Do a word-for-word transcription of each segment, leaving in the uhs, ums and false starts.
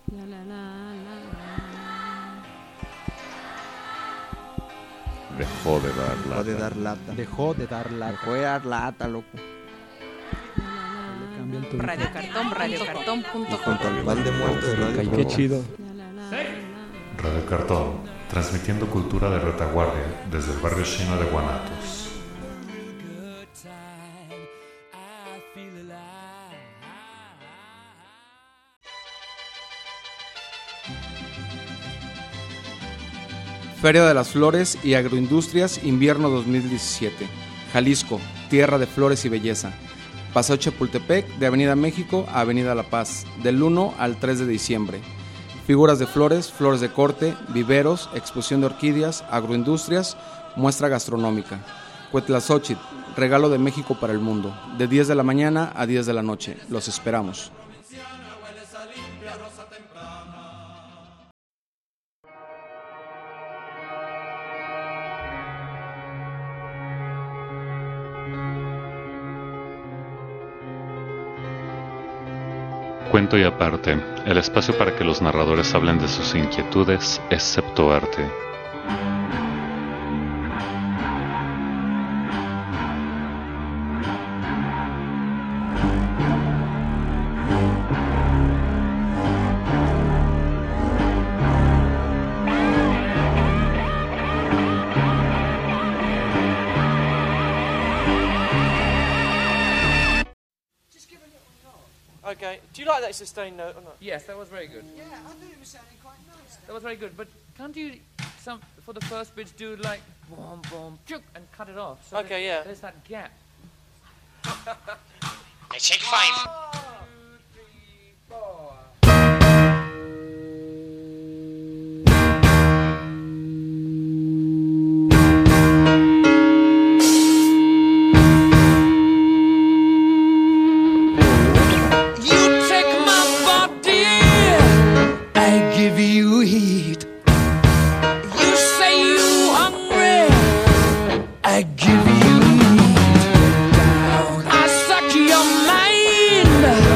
Dejó de dar lata. Dejó de dar lata. Dejó de dar lata. Dejó de dar lata, loco. Radio Cartón, radio cartón punto com. Junto al pan de muerto de Radio Qué chido. Radio Cartón, transmitiendo cultura de retaguardia desde el barrio chino de Guanatos. Feria de las Flores y Agroindustrias Invierno dos mil diecisiete. Jalisco, tierra de flores y belleza. Paseo Chapultepec, de Avenida México a Avenida La Paz, del uno al tres de diciembre. Figuras de flores, flores de corte, viveros, exposición de orquídeas, agroindustrias, muestra gastronómica. Cuetlazóchitl, regalo de México para el mundo, de diez de la mañana a diez de la noche. Los esperamos. Cuento y aparte, el espacio para que los narradores hablen de sus inquietudes, excepto arte. Okay, do you like that sustained note or not? Yes, that was very good. Yeah, I thought it was sounding quite nice. That was very good, but can't you, some for the first bits, do like boom, boom, chuk, and cut it off? So Okay, that yeah. There's that gap. I take five. I give you meat. I suck your mind.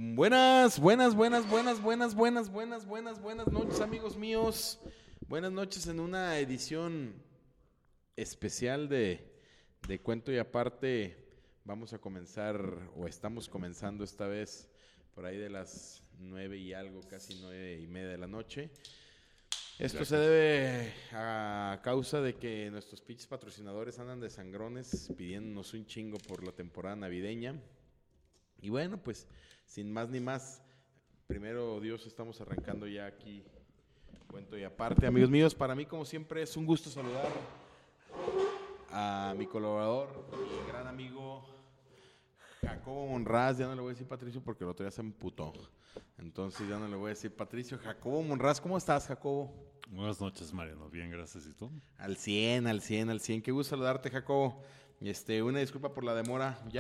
Buenas, buenas, buenas, buenas, buenas, buenas, buenas, buenas, buenas noches, amigos míos. Buenas noches en una edición especial de, de Cuento y Aparte. Vamos a comenzar, o estamos comenzando esta vez, por ahí de las nueve y algo, casi nueve y media de la noche. Esto se debe a causa de que nuestros pinches patrocinadores andan de sangrones pidiéndonos un chingo por la temporada navideña. Y bueno, pues sin más ni más, primero Dios, estamos arrancando ya aquí Cuento y Aparte. Amigos míos, para mí como siempre es un gusto saludar a mi colaborador, mi gran amigo Jacobo Monraz. Ya no le voy a decir Patricio porque el otro día se emputó. Entonces ya no le voy a decir Patricio. Jacobo Monraz, ¿cómo estás, Jacobo? Buenas noches, Mariano. Bien, gracias. ¿Y tú? Al cien, al cien, al cien. Qué gusto saludarte, Jacobo. Este, una disculpa por la demora, ya.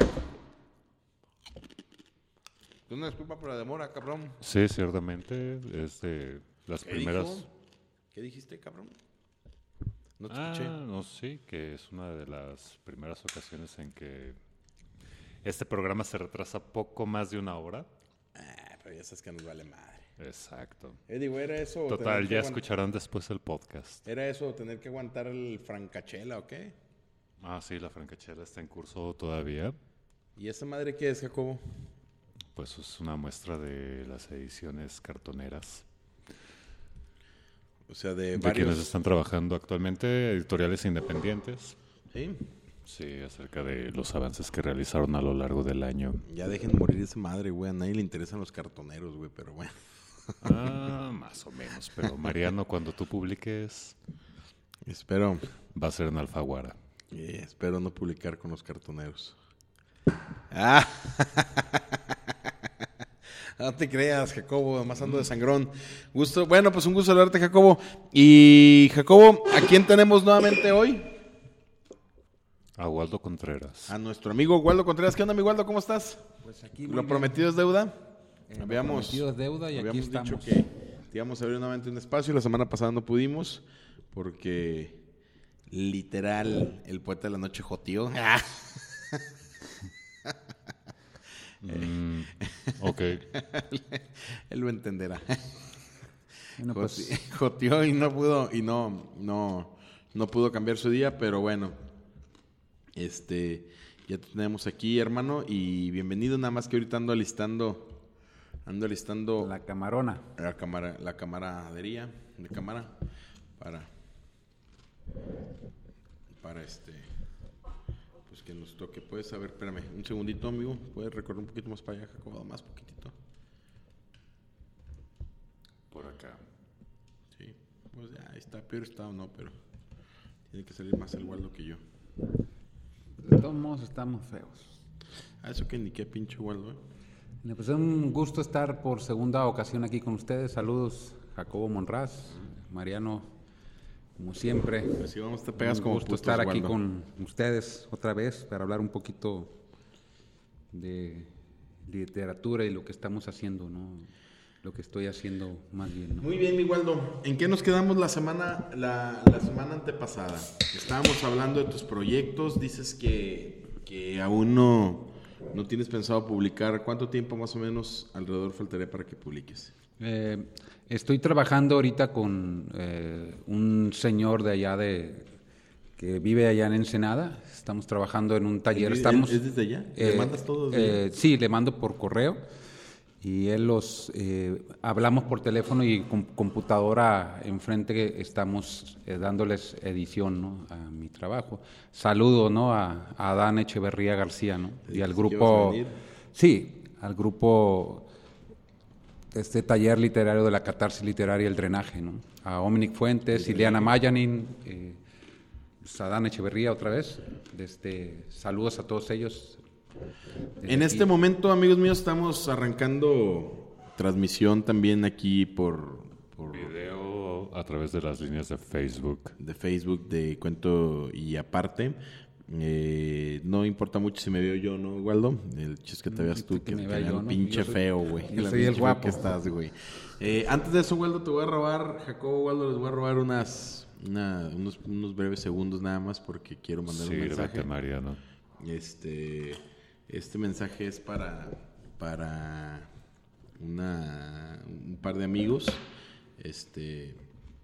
Una disculpa por la demora, cabrón. Sí, ciertamente. Es de las ¿Qué primeras. dijo? ¿Qué dijiste, cabrón? No te ah, escuché. no, sí, que es una de las primeras ocasiones en que este programa se retrasa poco más de una hora. Ah, pero ya sabes que nos vale madre. Exacto. Eddie, güey, ¿era eso? Total, tener que ya aguant- escucharán después el podcast. ¿Era eso tener que aguantar el francachela o qué? Ah, sí, la francachela está en curso todavía. ¿Y esa madre qué es, Jacobo? Pues es una muestra de las ediciones cartoneras. O sea, de, De varios... quienes están trabajando actualmente, editoriales independientes. ¿Sí? Sí, acerca de los avances que realizaron a lo largo del año. Ya dejen morir esa madre, güey. A nadie le interesan los cartoneros, güey, pero bueno. Ah, más o menos. Pero Mariano, cuando tú publiques, Espero, va a ser en Alfaguara. eh, espero no publicar con los cartoneros. Ah. No te creas, Jacobo, además ando de sangrón. Gusto, bueno, pues un gusto saludarte, Jacobo. Y Jacobo, ¿a quién tenemos nuevamente hoy? A Waldo Contreras. A nuestro amigo Waldo Contreras. ¿Qué onda, mi Waldo? ¿Cómo estás? Pues aquí muy Lo bien. prometido es deuda. Eh, lo habíamos prometido es deuda y aquí habíamos estamos. dicho que te íbamos a abrir nuevamente un espacio. La semana pasada no pudimos porque literal el poeta de la noche joteó. Mm, ok. Él lo entenderá. Bueno, pues, Joti- Joteó y no pudo y no no no pudo cambiar su día, pero bueno. Este, ya te tenemos aquí, hermano, y bienvenido. Nada más que ahorita ando alistando ando alistando la camarona. la cámara, la camaradería de cámara para para este pues que nos toque. Puedes saber, espérame, un segundito, amigo. Puedes recorrer un poquito más para allá, Jacobo, más poquitito. Por acá. Sí, pues ya ahí está, peor estado no, pero tiene que salir más el Waldo que yo. De todos modos estamos feos. Ah, eso que ni qué pinche Waldo, ¿eh? Bueno, pues es un gusto estar por segunda ocasión aquí con ustedes. Saludos, Jacobo Monraz, Mariano, como siempre. Pues si vamos, te pegas un como gusto putos, estar aquí Waldo. con ustedes otra vez para hablar un poquito de literatura y lo que estamos haciendo, ¿no? Lo que estoy haciendo más bien, ¿no? Muy bien, mi Waldo. ¿En qué nos quedamos la semana la, la semana antepasada? Estábamos hablando de tus proyectos. Dices que, que aún no, no tienes pensado publicar. ¿Cuánto tiempo más o menos alrededor faltaría para que publiques? Eh, estoy trabajando ahorita con eh, un señor de allá de que vive allá en Ensenada. Estamos trabajando en un taller. ¿Es- Estamos, es desde allá? ¿Le mandas todo desde eh, allá? Sí, le mando por correo y él los eh, hablamos por teléfono y con computadora enfrente que estamos eh, dándoles edición, ¿no? A mi trabajo. Saludo, ¿no? A, a Adán Echeverría García, ¿no? Y al dijiste que ibas a grupo, venir. sí, al grupo este taller literario de la catarsis literaria y el drenaje, ¿no? A Omnic Fuentes, Ileana Mayanin, eh, Adán Echeverría otra vez. Este, saludos a todos ellos. Desde En aquí. este momento, amigos míos, estamos arrancando transmisión también aquí por, por Video a través de las líneas de Facebook. de Facebook de Cuento y Aparte. Eh, no importa mucho si me veo yo o no, Waldo. El chiste es que te veas tú, que que, me que vea vean yo, ¿no? pinche Yo soy- feo, güey. yo La soy el pinche feo guapo. que estás, güey. Eh, antes de eso, Waldo, te voy a robar, Jacobo, Waldo, les voy a robar unas, una- unos, unos breves segundos nada más porque quiero mandar un mensaje. Sírvete, Mariano. Este, este mensaje es para, para, una, un par de amigos, este,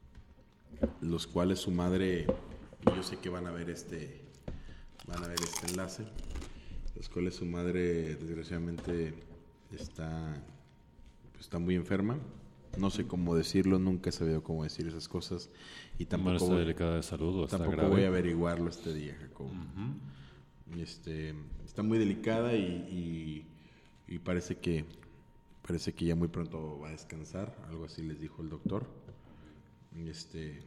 los cuales su madre, y yo sé que van a ver este, van a ver este enlace, los cuales su madre desgraciadamente está, está muy enferma. No sé cómo decirlo, nunca he sabido cómo decir esas cosas y tampoco, ¿Está voy, delicada de salud o está tampoco grave? voy a averiguarlo este día, Jacobo. Uh-huh. Este, está muy delicada y, y, y parece que parece que ya muy pronto va a descansar, algo así les dijo el doctor. Este,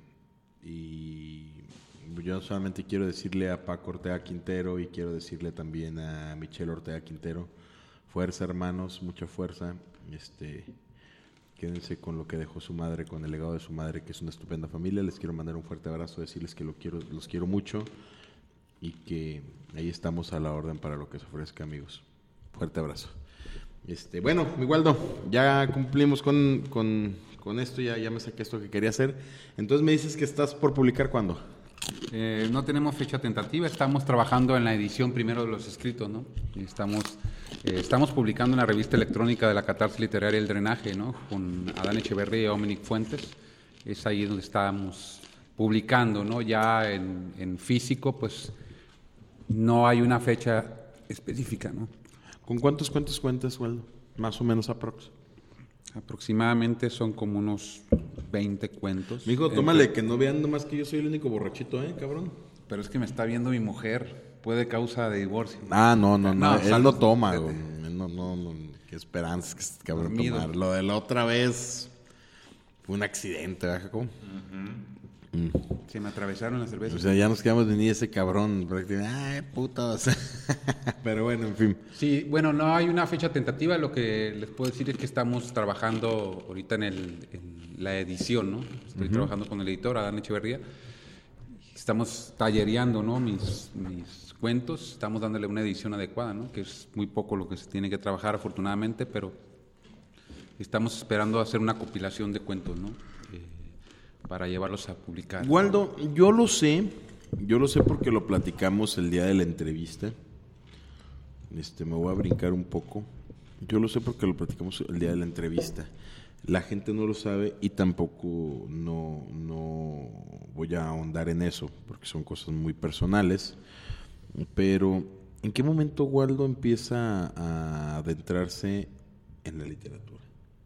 y yo solamente quiero decirle a Paco Ortega Quintero y quiero decirle también a Michelle Ortega Quintero, fuerza hermanos, mucha fuerza, este, quédense con lo que dejó su madre, con el legado de su madre, que es una estupenda familia. Les quiero mandar un fuerte abrazo, decirles que lo quiero, los quiero mucho y que ahí estamos a la orden para lo que se ofrezca, amigos. Fuerte abrazo. Este, bueno, mi Waldo, ya cumplimos con, con, con esto, ya, ya me saqué esto que quería hacer. Entonces me dices que estás por publicar ¿cuándo? Eh, no tenemos fecha tentativa, estamos trabajando en la edición primero de los escritos, ¿no? Estamos, eh, estamos publicando una revista electrónica de la Catarsis Literaria El Drenaje, ¿no? Con Adán Echeverría y Dominic Fuentes. Es ahí donde estamos publicando, ¿no? Ya en, en físico, pues no hay una fecha específica, ¿no? ¿Con cuántos cuentos cuentas, Waldo? Más o menos aprox. Aproximadamente son como unos veinte cuentos. Mijo, Entre... tómale, que no vean nomás que yo soy el único borrachito, ¿eh, cabrón? Pero es que me está viendo mi mujer, puede causa de divorcio. Ah, no, no, no, No, él salud, no toma, fíjate. güey. Él no, no, no, qué esperanza que este cabrón Dormido. tomar. Lo de la otra vez fue un accidente, ¿verdad, Jacob? Mm. Se me atravesaron las cervezas. O sea, ya nos quedamos de ni ese cabrón, prácticamente. Ay, putos. Pero bueno, en fin. Sí, bueno, no hay una fecha tentativa. Lo que les puedo decir es que estamos trabajando ahorita en, el, en la edición, ¿no? Estoy uh-huh. trabajando con el editor, Adán Echeverría. Estamos tallereando, ¿no? Mis, mis cuentos. Estamos dándole una edición adecuada, ¿no? Que es muy poco lo que se tiene que trabajar, afortunadamente, pero estamos esperando hacer una compilación de cuentos, ¿no? Eh, para llevarlos a publicar. Waldo, yo lo sé, yo lo sé porque lo platicamos el día de la entrevista. Este, me voy a brincar un poco. Yo lo sé porque lo platicamos el día de la entrevista. La gente no lo sabe y tampoco no, no voy a ahondar en eso porque son cosas muy personales. Pero, ¿en qué momento Waldo empieza a adentrarse en la literatura?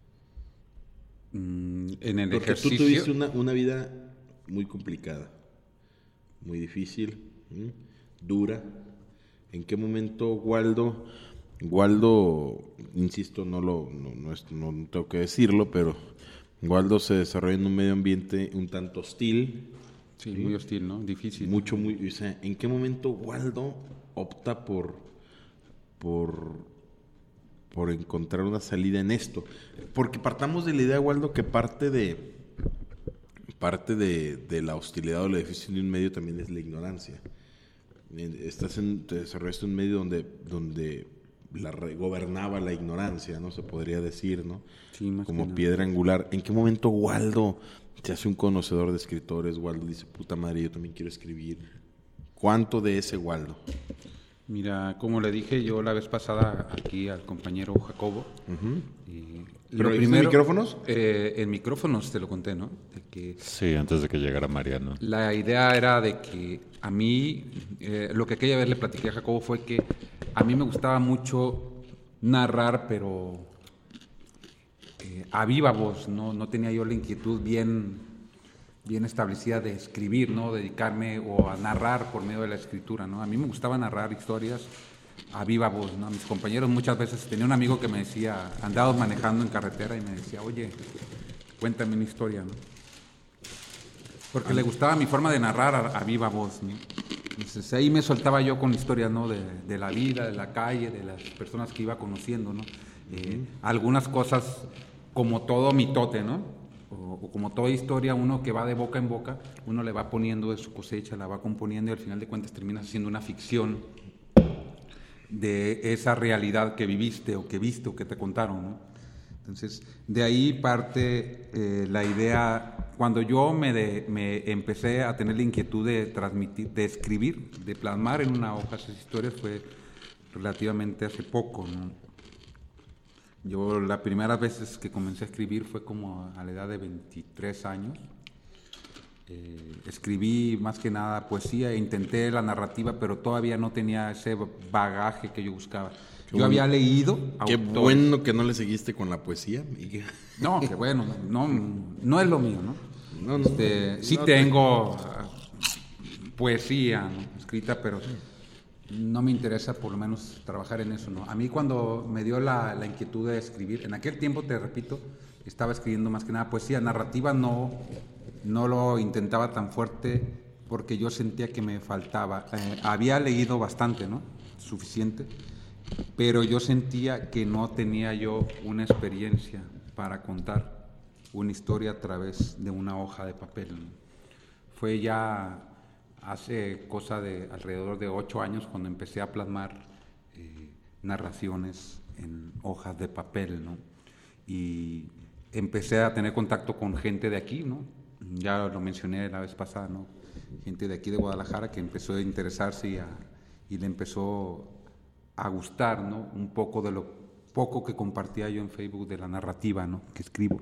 En el Porque ejercicio. tú tuviste una, una vida muy complicada, muy difícil, ¿sí? Dura. ¿En qué momento Waldo, Waldo, insisto, no lo, no, no, es, no tengo que decirlo, pero Waldo se desarrolla en un medio ambiente un tanto hostil? Sí, ¿sí? Muy hostil, ¿no? Difícil. Mucho, muy. O sea, ¿en qué momento Waldo opta por, por por encontrar una salida en esto? Porque partamos de la idea, Waldo, que parte de parte de, de la hostilidad o la difícil de un medio también es la ignorancia. Estás en, te desarrollaste en un medio donde, donde la re, gobernaba la ignorancia, ¿no? Se podría decir, ¿no? Sí, más como que piedra nada. angular. ¿En qué momento Waldo se hace un conocedor de escritores? Waldo dice, puta madre, yo también quiero escribir. ¿Cuánto de ese Waldo? Mira, como le dije yo la vez pasada aquí al compañero Jacobo, Uh-huh. y ¿Pero lo en primero, micrófonos? Eh, en micrófonos te lo conté, ¿no? De que Sí, antes de que llegara Mariano. la idea era de que a mí, eh, lo que aquella vez le platiqué a Jacobo fue que a mí me gustaba mucho narrar, pero eh, a viva voz, ¿no? No tenía yo la inquietud bien... bien establecida de escribir, ¿no? Dedicarme o a narrar por medio de la escritura, ¿no? A mí me gustaba narrar historias a viva voz, ¿no? Mis compañeros muchas veces, tenía un amigo que me decía, andábamos manejando en carretera y me decía, oye, cuéntame una historia, ¿no? Porque le gustaba mi forma de narrar a, a viva voz, ¿no? Entonces ahí me soltaba yo con historias, ¿no? De, de la vida, de la calle, de las personas que iba conociendo, ¿no? Eh, uh-huh. Algunas cosas como todo mitote, ¿no? O, o como toda historia, uno que va de boca en boca, uno le va poniendo de su cosecha, la va componiendo y al final de cuentas terminas haciendo una ficción de esa realidad que viviste o que viste o que te contaron, ¿no? Entonces, de ahí parte eh, la idea, cuando yo me, de, me empecé a tener la inquietud de transmitir, de escribir, de plasmar en una hoja esas historias, fue relativamente hace poco, ¿no? Yo las primeras veces que comencé a escribir fue como a la edad de veintitrés años. Eh, escribí más que nada poesía e intenté la narrativa, pero todavía no tenía ese bagaje que yo buscaba. Yo bueno. había leído Qué autores. bueno que no le seguiste con la poesía, Miguel. No, que bueno, no, no es lo mío, ¿no? No, no, Este, sí no te- tengo ah, poesía, ¿no?, escrita, pero no me interesa por lo menos trabajar en eso, ¿no? A mí cuando me dio la, la inquietud de escribir, en aquel tiempo, te repito, estaba escribiendo más que nada poesía, narrativa no, no lo intentaba tan fuerte porque yo sentía que me faltaba. Eh, había leído bastante, ¿no? Suficiente, pero yo sentía que no tenía yo una experiencia para contar una historia a través de una hoja de papel, ¿no? Fue ya hace cosa de alrededor de ocho años cuando empecé a plasmar eh, narraciones en hojas de papel, ¿no? Y empecé a tener contacto con gente de aquí, ¿no? Ya lo mencioné la vez pasada, ¿no? Gente de aquí de Guadalajara que empezó a interesarse y, a, y le empezó a gustar, ¿no?, un poco de lo poco que compartía yo en Facebook de la narrativa, ¿no?, que escribo.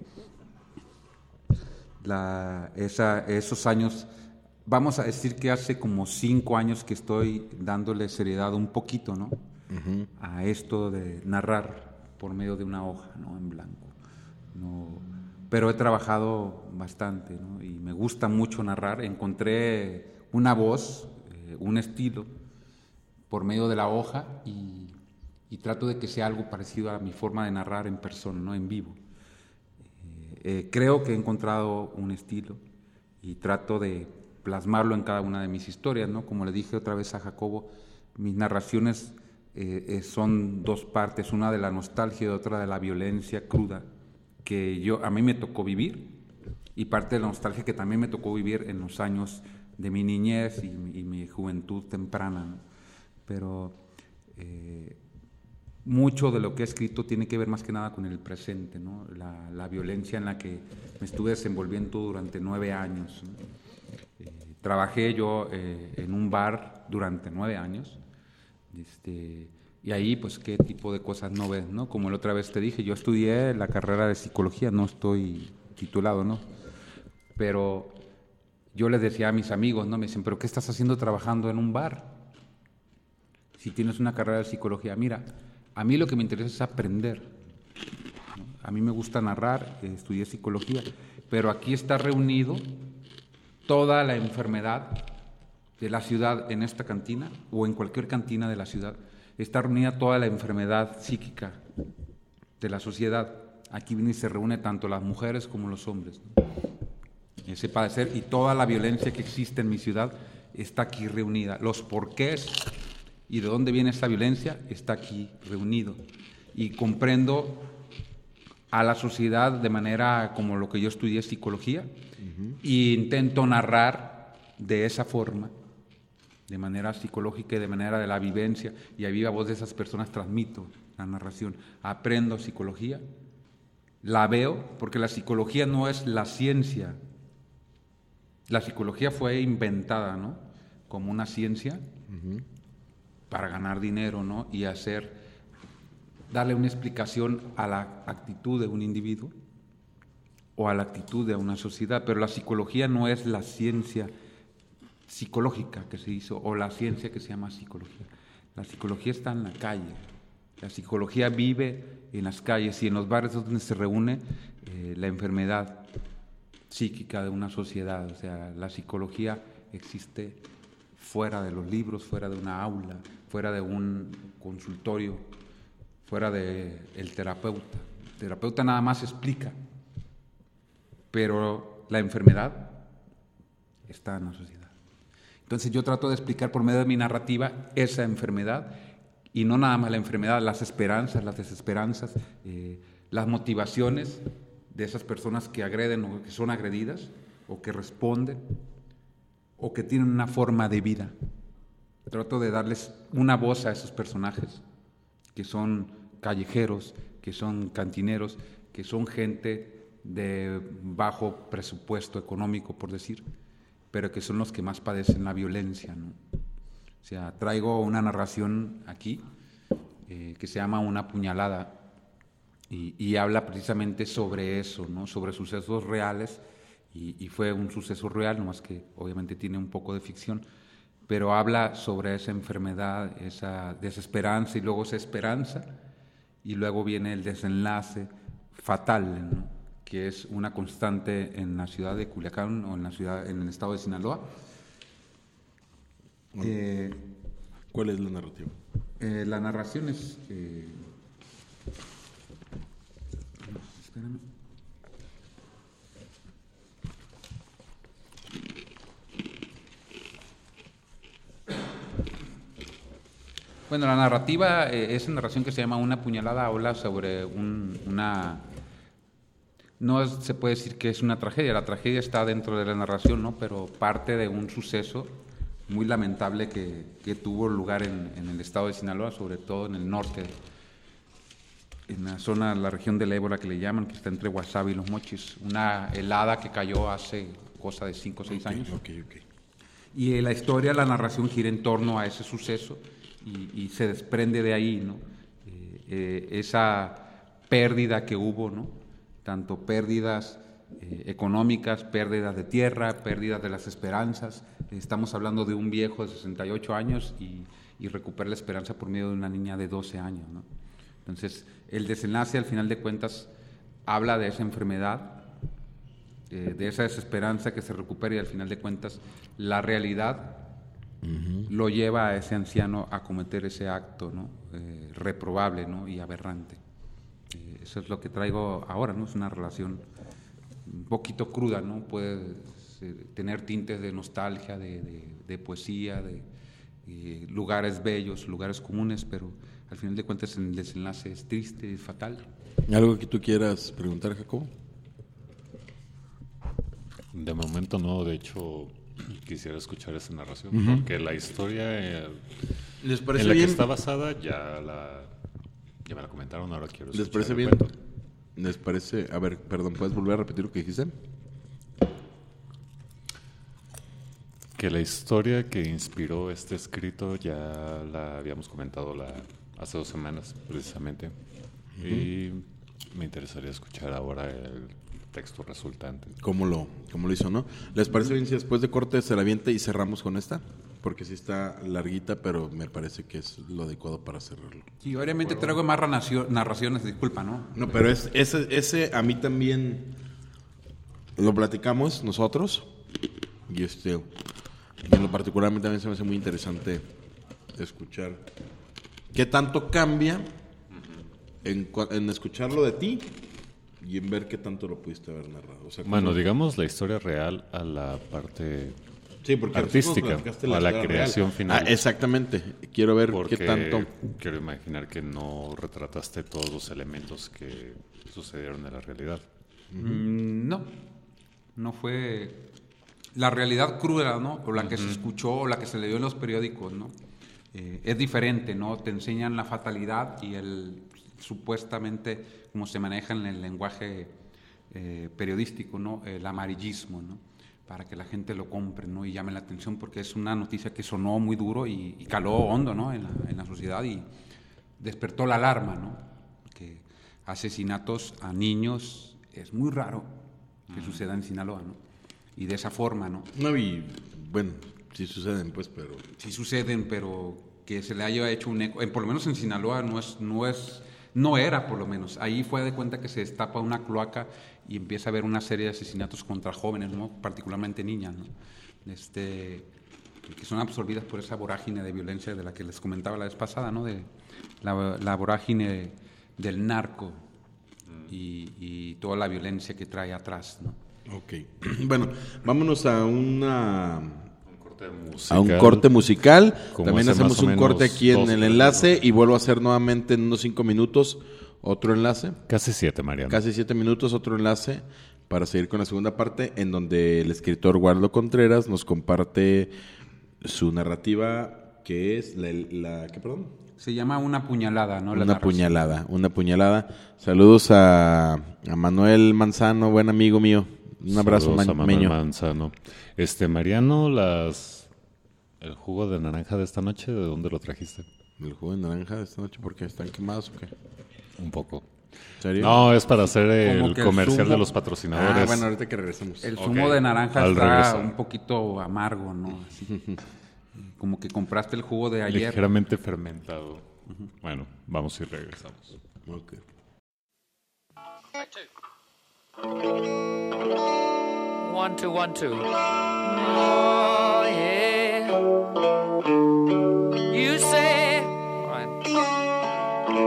La, esa, esos años, vamos a decir que hace como cinco años que estoy dándole seriedad un poquito, ¿no?, uh-huh. a esto de narrar por medio de una hoja, ¿no?, en blanco. No, pero he trabajado bastante, ¿no?, y me gusta mucho narrar. Encontré una voz, eh, un estilo por medio de la hoja y, y trato de que sea algo parecido a mi forma de narrar en persona, ¿no?, en vivo. Eh, eh, creo que he encontrado un estilo y trato de plasmarlo en cada una de mis historias, ¿no? Como le dije otra vez a Jacobo, mis narraciones eh, eh, son dos partes, una de la nostalgia y otra de la violencia cruda que yo, a mí me tocó vivir, y parte de la nostalgia que también me tocó vivir en los años de mi niñez y, y mi juventud temprana, ¿no? Pero eh, mucho de lo que he escrito tiene que ver más que nada con el presente, ¿no? La, la violencia en la que me estuve desenvolviendo durante nueve años, ¿no? Eh, trabajé yo eh, en un bar durante nueve años, este, y ahí, pues, qué tipo de cosas no ves, ¿no? Como la otra vez te dije, yo estudié la carrera de psicología, no estoy titulado, ¿no? Pero yo les decía a mis amigos, ¿no? Me dicen, ¿pero qué estás haciendo trabajando en un bar? Si tienes una carrera de psicología. Mira, a mí lo que me interesa es aprender, ¿no? A mí me gusta narrar, eh, estudié psicología, pero aquí está reunido toda la enfermedad de la ciudad en esta cantina o en cualquier cantina de la ciudad. Está reunida toda la enfermedad psíquica de la sociedad. Aquí viene y se reúne tanto las mujeres como los hombres, ¿no? Ese padecer y toda la violencia que existe en mi ciudad está aquí reunida. Los porqués y de dónde viene esta violencia está aquí reunido. Y comprendo a la sociedad de manera como lo que yo estudié psicología, uh-huh. e intento narrar de esa forma, de manera psicológica y de manera de la vivencia, y a viva voz de esas personas transmito la narración. Aprendo psicología, la veo, porque la psicología no es la ciencia. La psicología fue inventada, ¿no?, como una ciencia uh-huh. para ganar dinero, ¿no?, y hacer, darle una explicación a la actitud de un individuo o a la actitud de una sociedad, pero la psicología no es la ciencia psicológica que se hizo o la ciencia que se llama psicología. La psicología está en la calle, la psicología vive en las calles y en los bares donde se reúne eh, la enfermedad psíquica de una sociedad. O sea, la psicología existe fuera de los libros, fuera de una aula, fuera de un consultorio, fuera de el terapeuta. El terapeuta nada más explica, pero la enfermedad está en la sociedad. Entonces yo trato de explicar por medio de mi narrativa esa enfermedad, y no nada más la enfermedad, las esperanzas, las desesperanzas, eh, las motivaciones de esas personas que agreden o que son agredidas, o que responden, o que tienen una forma de vida. Trato de darles una voz a esos personajes, que son callejeros, que son cantineros, que son gente de bajo presupuesto económico, por decir, pero que son los que más padecen la violencia, ¿no? O sea, traigo una narración aquí eh, que se llama Una puñalada, y, y habla precisamente sobre eso, ¿no? Sobre sucesos reales, y, y fue un suceso real, nomás que obviamente tiene un poco de ficción, pero habla sobre esa enfermedad, esa desesperanza y luego esa esperanza, y luego viene el desenlace fatal, ¿no? Que es una constante en la ciudad de Culiacán o en la ciudad, en el estado de Sinaloa. Bueno, Eh, ¿cuál es la narrativa? eh, la narración es... eh, espérame. Bueno, la narrativa eh, es una narración que se llama Una puñalada, habla sobre un, una... No es- se puede decir que es una tragedia, la tragedia está dentro de la narración, ¿no? Pero parte de un suceso muy lamentable que, que tuvo lugar en, en el estado de Sinaloa, sobre todo en el norte, en la zona, la región del Ébola que le llaman, que está entre Guasave y Los Mochis, una helada que cayó hace cosa de cinco o seis años. Ok, ok. Y eh, la historia, la narración gira en torno a ese suceso y, y se desprende de ahí, ¿no? Eh, eh, esa pérdida que hubo, ¿no? Tanto pérdidas eh, económicas, pérdidas de tierra, pérdidas de las esperanzas. Estamos hablando de un viejo de sesenta y ocho años y, y recupera la esperanza por medio de una niña de doce años, ¿no? Entonces, el desenlace, al final de cuentas, habla de esa enfermedad, eh, de esa desesperanza que se recupera y al final de cuentas la realidad lo lleva a ese anciano a cometer ese acto, ¿no? Eh, reprobable, ¿no? Y aberrante. Eh, eso es lo que traigo ahora, ¿no? Es una relación un poquito cruda, ¿no? Puede eh, tener tintes de nostalgia, de, de- de poesía, de eh, lugares bellos, lugares comunes, pero al final de cuentas el desenlace es triste y fatal. ¿Algo que tú quieras preguntar, Jacobo? De momento no, de hecho quisiera escuchar esa narración, porque la historia eh, ¿Les en parece la bien? que está basada ya la ya me la comentaron, ahora quiero ¿Les escuchar parece el bien? cuento. ¿Les parece? A ver, perdón, ¿puedes volver a repetir lo que dijiste? Que la historia que inspiró este escrito ya la habíamos comentado la, hace dos semanas precisamente, y me interesaría escuchar ahora el texto resultante. ¿Cómo lo, cómo lo hizo, no? ¿Les parece bien si después de corte se la avienta y cerramos con esta? Porque sí está larguita, pero me parece que es lo adecuado para cerrarlo. Y obviamente traigo más narracio- narraciones, disculpa, ¿no? No, pero es, ese, ese a mí también lo platicamos nosotros. Y este, y en lo particular a mí también se me hace muy interesante escuchar qué tanto cambia en, cua- en escucharlo de ti y en ver qué tanto lo pudiste haber narrado. O sea, Bueno, cómo- digamos la historia real a la parte sí, porque artística, tú nos platicaste o a la historia creación real. final. Ah, exactamente. Quiero ver porque qué tanto. quiero imaginar que no retrataste todos los elementos que sucedieron en la realidad. Mm, no, no fue la realidad cruda, ¿no? O la que se escuchó o la que se leyó en los periódicos, ¿no? Eh, es diferente, ¿no? Te enseñan la fatalidad y el supuestamente, como se maneja en el lenguaje eh, periodístico, ¿no? El amarillismo, ¿no? Para que la gente lo compre, ¿no? Y llame la atención, porque es una noticia que sonó muy duro y, y caló hondo, ¿no? En la, en la sociedad y despertó la alarma, ¿no? Que asesinatos a niños es muy raro que suceda en Sinaloa, ¿no? Y de esa forma, ¿no? No, y bueno, sí suceden, pues, pero. Sí suceden, pero que se le haya hecho un eco, eh, por lo menos en Sinaloa no es, no es, no era por lo menos. Ahí fue de cuenta que se destapa una cloaca y empieza a haber una serie de asesinatos contra jóvenes, ¿no? Particularmente niñas, ¿no? Este, que son absorbidas por esa vorágine de violencia de la que les comentaba la vez pasada, ¿no? De la, la vorágine del narco y, y toda la violencia que trae atrás, ¿no? Ok. Bueno, vámonos a una. Un corte musical. A un corte musical. Como También hace hacemos más o un corte menos aquí en dos, el tres enlace minutos. y vuelvo a hacer nuevamente en unos cinco minutos otro enlace. Casi siete, Mariano. Casi siete minutos, otro enlace para seguir con la segunda parte en donde el escritor Waldo Contreras nos comparte su narrativa que es la, la ¿qué, perdón? Se llama Una puñalada, ¿no? La Una narración. puñalada, una puñalada. Saludos a, a Manuel Manzano, buen amigo mío. Un abrazo, Saludos a man- Manuel meño. Manzano. Este, Mariano, las el jugo de naranja de esta noche, ¿de dónde lo trajiste? El jugo de naranja de esta noche, ¿por qué? ¿Están quemados o qué? Un poco. ¿En serio? No, es para hacer Como el que el comercial zumo- de los patrocinadores. Ah, bueno, ahorita que regresemos. El Ok, zumo de naranja al está regresar. un poquito amargo, ¿no? Así. Como que compraste el jugo de ayer. Ligeramente fermentado. Bueno, vamos y regresamos. Ok. One, two, one, two. Oh, yeah. You say. All right.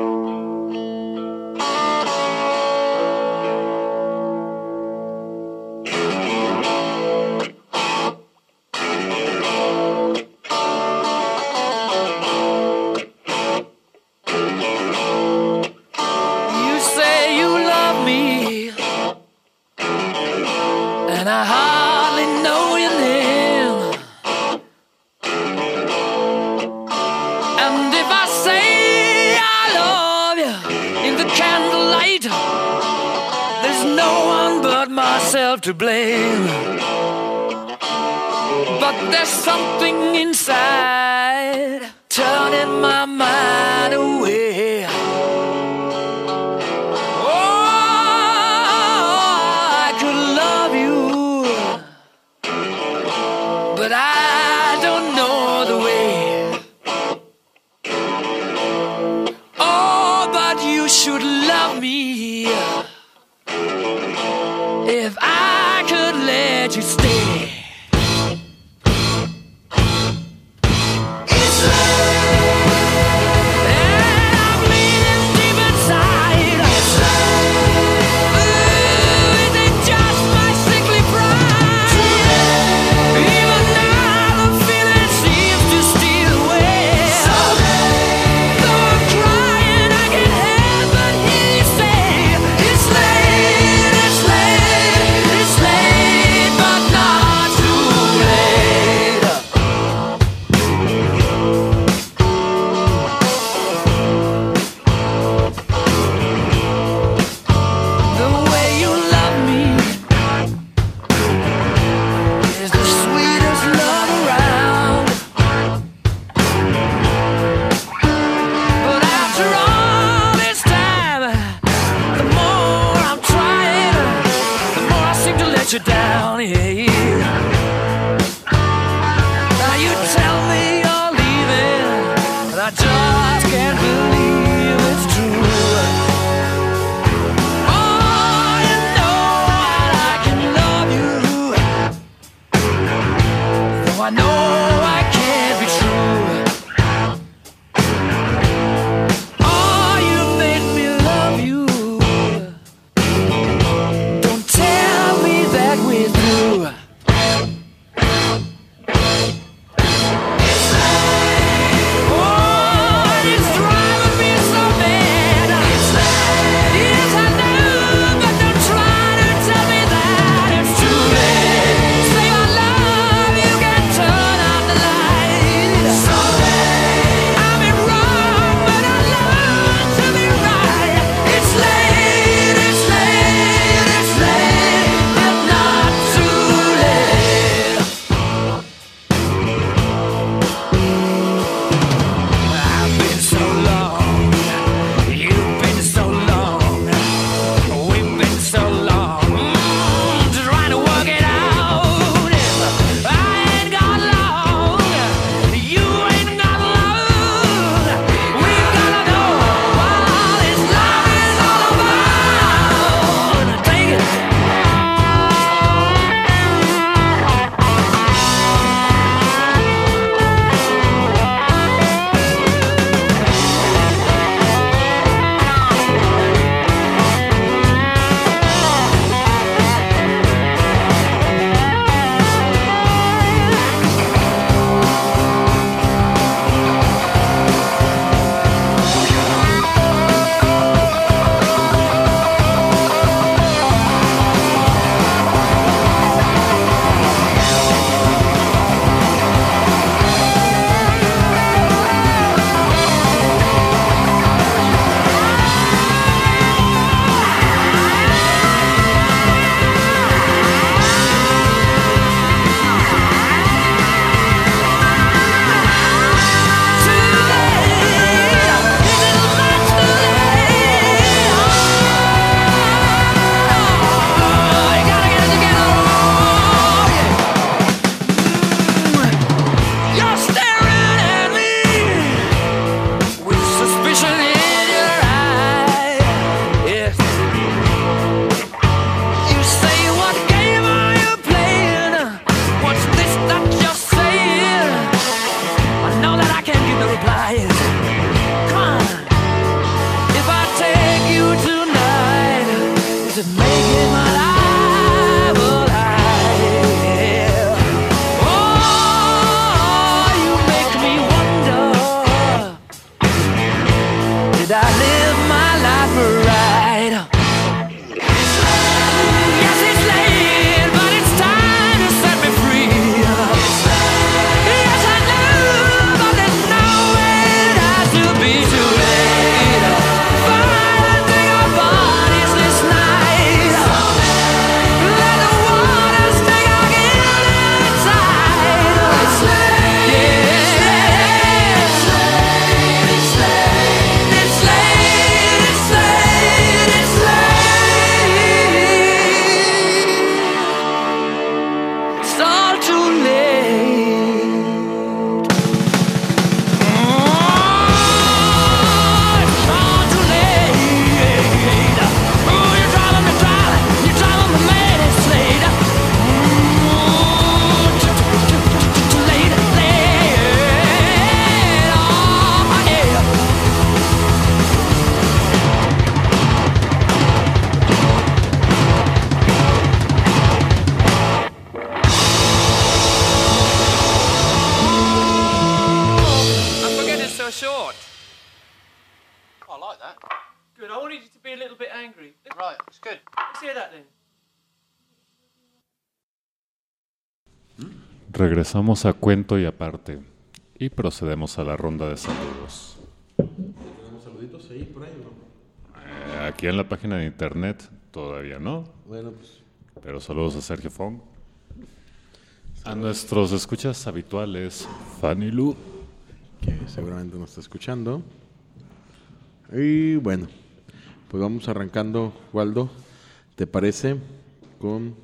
You say you love me, and I hardly know your name. And if I say I love you in the candlelight, there's no one but myself to blame. But there's something inside turning my mind away. But I don't know the way. Oh, but you should love me if I could let you stay. It's love, and I'm bleeding deep inside. It's love. Ooh, is it just my sickly pride? Even now the feeling seems to steal away. Though I'm crying, I can't help but hear you say, it's late, it's late, it's late, but not too late. The way you love me is the sweetest love around. But after all this time, the more I'm trying, the more I seem to let you down. Yeah, yeah. Now you tell me you're leaving, and I just can't believe it's true. Oh, you know that I can love you, though I know I can't be true. Oh, you made me love you. Don't tell me that we're through. did I live my life right? Yes, it's late, but it's time to set me free. Yes, I know, but there's no way it has to be too late. Finding our bodies this night. Let the waters take our guilt inside. It's late, it's late, it's late, it's late, it's late, it's late, it's late. It's all too late. Oh, it's all too late. Oh, you're driving me dry. You're driving me mad. It's late. Oh, too, too, too, too, too late. Late. Oh, yeah. I forget it's so short. I like that. Good. I wanted you to be a little bit angry. Let's, Right, it's good. let's hear that then. Regresamos a Cuento y Aparte y procedemos a la ronda de saludos. ¿Tenemos saluditos ahí por ahí o no? Eh, aquí en la página de internet todavía no, Bueno, pues pero saludos a Sergio Fong. A nuestros escuchas habituales, Fanny Lu. que seguramente nos está escuchando. Y bueno, pues vamos arrancando, Waldo. ¿Te parece? Con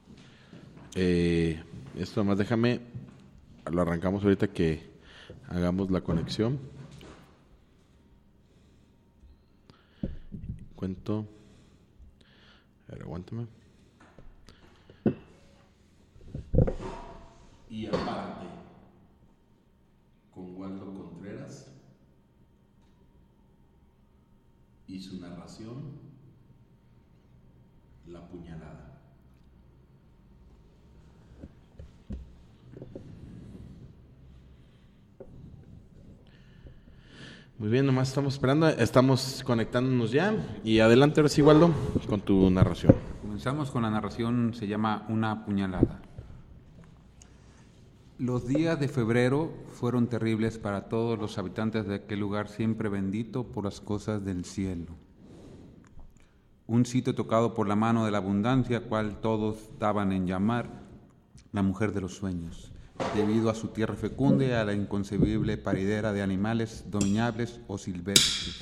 eh, esto, además déjame, lo arrancamos ahorita que hagamos la conexión. Cuento. A ver, aguántame. Y aparte, con Waldo Contreras y su narración, La Puñalada. Muy bien, nomás estamos esperando, estamos conectándonos ya. Y adelante ahora sí, Waldo, con tu narración. Comenzamos con la narración, se llama Una puñalada. Los días de febrero fueron terribles para todos los habitantes de aquel lugar siempre bendito por las cosas del cielo. Un sitio tocado por la mano de la abundancia, cual todos daban en llamar la mujer de los sueños, debido a su tierra fecunda y a la inconcebible paridera de animales dominables o silvestres.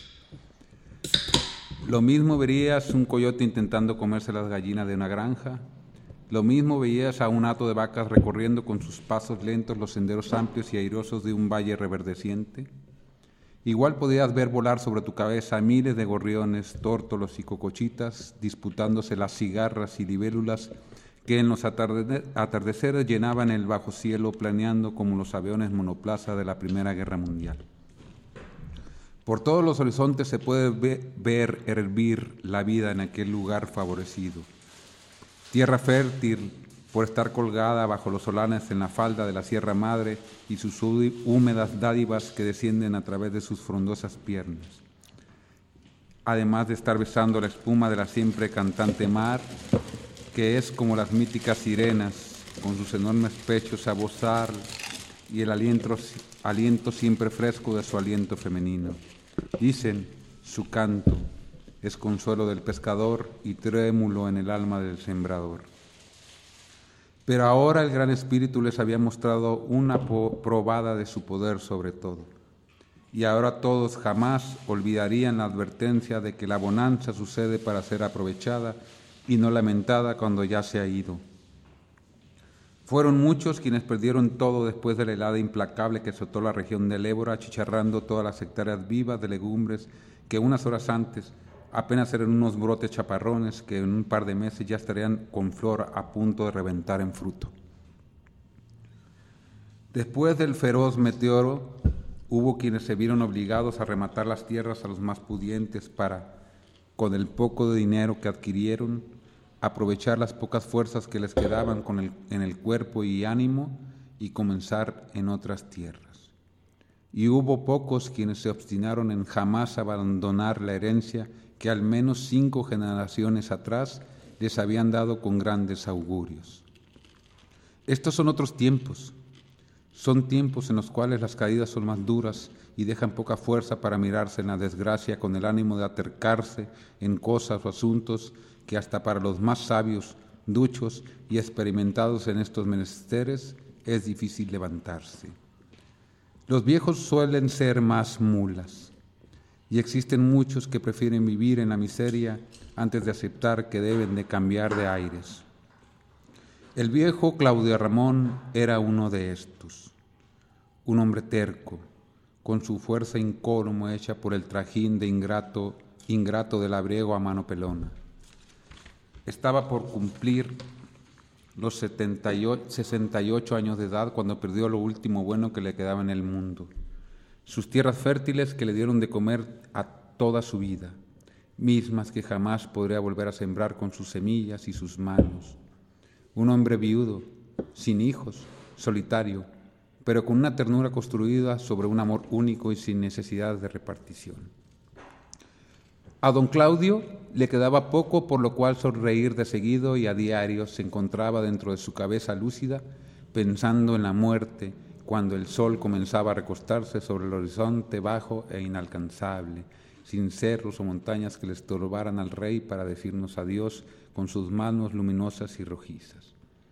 Lo mismo verías un coyote intentando comerse las gallinas de una granja. Lo mismo veías a un hato de vacas recorriendo con sus pasos lentos los senderos amplios y airosos de un valle reverdeciente. Igual podías ver volar sobre tu cabeza miles de gorriones, tórtolos y cocochitas, disputándose las cigarras y libélulas que en los atarde- atardeceres llenaban el bajo cielo, planeando como los aviones monoplaza de la Primera Guerra Mundial. Por todos los horizontes se puede ve- ver hervir la vida en aquel lugar favorecido. Tierra fértil por estar colgada bajo los solanes en la falda de la Sierra Madre y sus húmedas dádivas que descienden a través de sus frondosas piernas. Además de estar besando la espuma de la siempre cantante mar, que es como las míticas sirenas, con sus enormes pechos a bozar y el aliento, aliento siempre fresco de su aliento femenino. Dicen, su canto es consuelo del pescador y trémulo en el alma del sembrador. Pero ahora el Gran Espíritu les había mostrado una po- probada de su poder sobre todo. Y ahora todos jamás olvidarían la advertencia de que la bonanza sucede para ser aprovechada y no lamentada cuando ya se ha ido. Fueron muchos quienes perdieron todo después de la helada implacable que azotó la región del Ébora, achicharrando todas las hectáreas vivas de legumbres que unas horas antes apenas eran unos brotes chaparrones que en un par de meses ya estarían con flor a punto de reventar en fruto. Después del feroz meteoro, hubo quienes se vieron obligados a rematar las tierras a los más pudientes para, con el poco de dinero que adquirieron, aprovechar las pocas fuerzas que les quedaban con el, en el cuerpo y ánimo y comenzar en otras tierras. y hubo pocos quienes se obstinaron en jamás abandonar la herencia que al menos cinco generaciones atrás les habían dado con grandes augurios. Estos son otros tiempos. Son tiempos en los cuales las caídas son más duras y dejan poca fuerza para mirarse en la desgracia con el ánimo de atercarse en cosas o asuntos que hasta para los más sabios, duchos y experimentados en estos menesteres es difícil levantarse. Los viejos suelen ser más mulas y existen muchos que prefieren vivir en la miseria antes de aceptar que deben de cambiar de aires. El viejo Claudio Ramón era uno de estos, un hombre terco, con su fuerza incólume hecha por el trajín de ingrato, ingrato del labriego a mano pelona. Estaba por cumplir los setenta y ocho, sesenta y ocho años de edad cuando perdió lo último bueno que le quedaba en el mundo, sus tierras fértiles que le dieron de comer a toda su vida, mismas que jamás podría volver a sembrar con sus semillas y sus manos. Un hombre viudo, sin hijos, solitario, pero con una ternura construida sobre un amor único y sin necesidad de repartición. A don Claudio le quedaba poco por lo cual sonreír de seguido y a diario se encontraba dentro de su cabeza lúcida pensando en la muerte cuando el sol comenzaba a recostarse sobre el horizonte bajo e inalcanzable, sin cerros o montañas que le estorbaran al rey para decirnos adiós con sus manos luminosas y rojizas.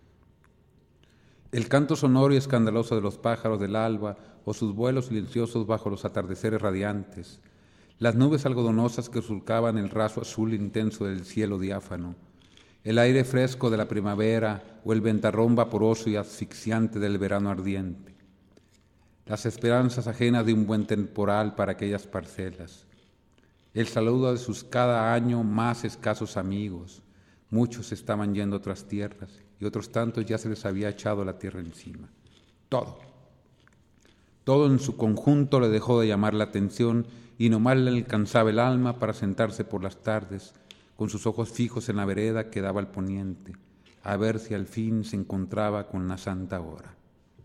El canto sonoro y escandaloso de los pájaros del alba o sus vuelos silenciosos bajo los atardeceres radiantes, las nubes algodonosas que surcaban el raso azul intenso del cielo diáfano, el aire fresco de la primavera o el ventarrón vaporoso y asfixiante del verano ardiente, las esperanzas ajenas de un buen temporal para aquellas parcelas, el saludo de sus cada año más escasos amigos. Muchos estaban yendo a otras tierras y otros tantos ya se les había echado la tierra encima. Todo, todo en su conjunto le dejó de llamar la atención y nomás le alcanzaba el alma para sentarse por las tardes, con sus ojos fijos en la vereda que daba al poniente, a ver si al fin se encontraba con la santa hora.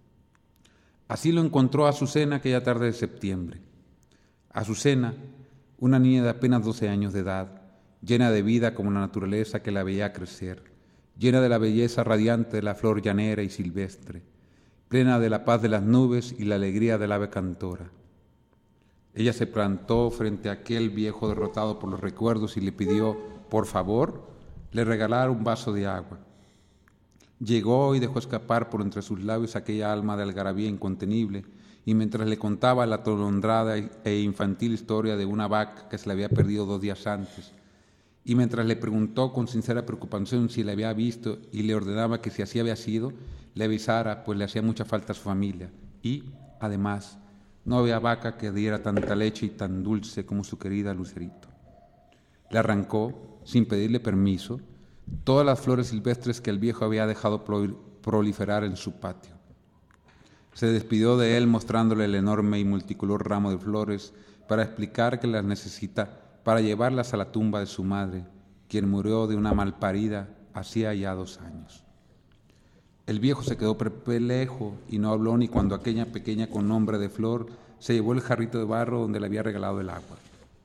Así lo encontró Azucena aquella tarde de septiembre. Azucena, una niña de apenas doce años de edad, llena de vida como la naturaleza que la veía crecer, llena de la belleza radiante de la flor llanera y silvestre, plena de la paz de las nubes y la alegría del ave cantora. Ella se plantó frente a aquel viejo derrotado por los recuerdos y le pidió, por favor, le regalara un vaso de agua. Llegó y dejó escapar por entre sus labios aquella alma de algarabía incontenible, y mientras le contaba la atolondrada e infantil historia de una vaca que se le había perdido dos días antes, y mientras le preguntó con sincera preocupación si le había visto y le ordenaba que si así había sido, le avisara, pues le hacía mucha falta a su familia, y, además, no había vaca que diera tanta leche y tan dulce como su querida Lucerito. Le arrancó, sin pedirle permiso, todas las flores silvestres que el viejo había dejado proliferar en su patio. Se despidió de él mostrándole el enorme y multicolor ramo de flores para explicar que las necesita para llevarlas a la tumba de su madre, quien murió de una malparida hacía ya dos años. El viejo se quedó perplejo y no habló ni cuando aquella pequeña con nombre de Flor se llevó el jarrito de barro donde le había regalado el agua.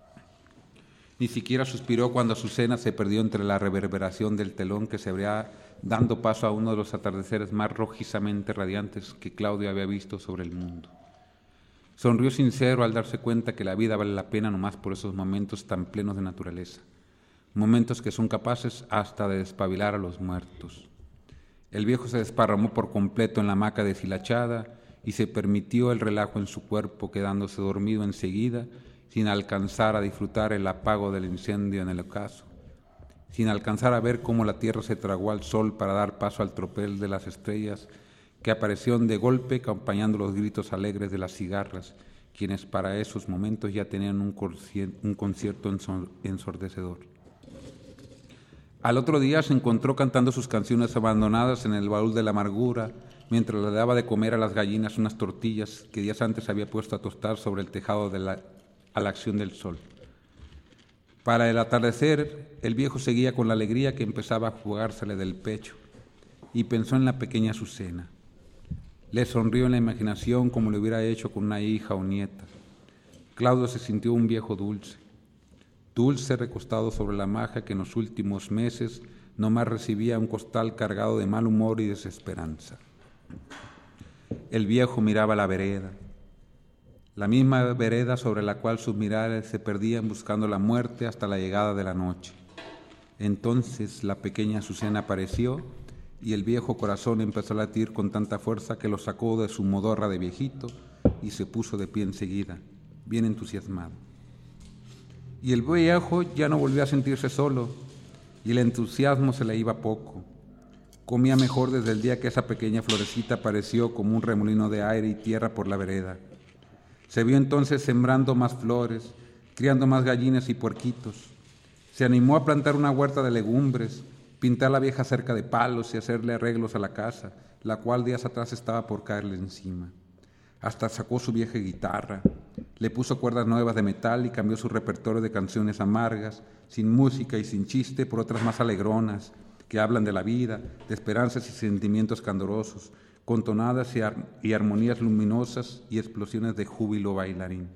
Ni siquiera suspiró cuando Azucena se perdió entre la reverberación del telón que se abría dando paso a uno de los atardeceres más rojizamente radiantes que Claudio había visto sobre el mundo. Sonrió sincero al darse cuenta que la vida vale la pena nomás por esos momentos tan plenos de naturaleza, momentos que son capaces hasta de despabilar a los muertos. El viejo se desparramó por completo en la hamaca deshilachada y se permitió el relajo en su cuerpo, quedándose dormido enseguida, sin alcanzar a disfrutar el apago del incendio en el ocaso, sin alcanzar a ver cómo la tierra se tragó al sol para dar paso al tropel de las estrellas que aparecieron de golpe acompañando los gritos alegres de las cigarras, quienes para esos momentos ya tenían un concierto ensordecedor. Al otro día se encontró cantando sus canciones abandonadas en el baúl de la amargura, mientras le daba de comer a las gallinas unas tortillas que días antes había puesto a tostar sobre el tejado de la, a la acción del sol. Para el atardecer, el viejo seguía con la alegría que empezaba a jugársele del pecho y pensó en la pequeña Azucena. Le sonrió en la imaginación como lo hubiera hecho con una hija o nieta. Claudio se sintió un viejo dulce, dulce recostado sobre la hamaca que en los últimos meses no más recibía un costal cargado de mal humor y desesperanza. El viejo miraba la vereda, la misma vereda sobre la cual sus miradas se perdían buscando la muerte hasta la llegada de la noche. Entonces la pequeña Azucena apareció y el viejo corazón empezó a latir con tanta fuerza que lo sacó de su modorra de viejito y se puso de pie enseguida, bien entusiasmado. Y el viejo ya no volvió a sentirse solo y el entusiasmo se le iba poco. Comía mejor desde el día que esa pequeña florecita apareció como un remolino de aire y tierra por la vereda. Se vio entonces sembrando más flores, criando más gallinas y puerquitos. Se animó a plantar una huerta de legumbres, pintar la vieja cerca de palos y hacerle arreglos a la casa, la cual días atrás estaba por caerle encima. Hasta sacó su vieja guitarra, le puso cuerdas nuevas de metal y cambió su repertorio de canciones amargas, sin música y sin chiste, por otras más alegronas, que hablan de la vida, de esperanzas y sentimientos candorosos, con tonadas y, ar- y armonías luminosas y explosiones de júbilo bailarín.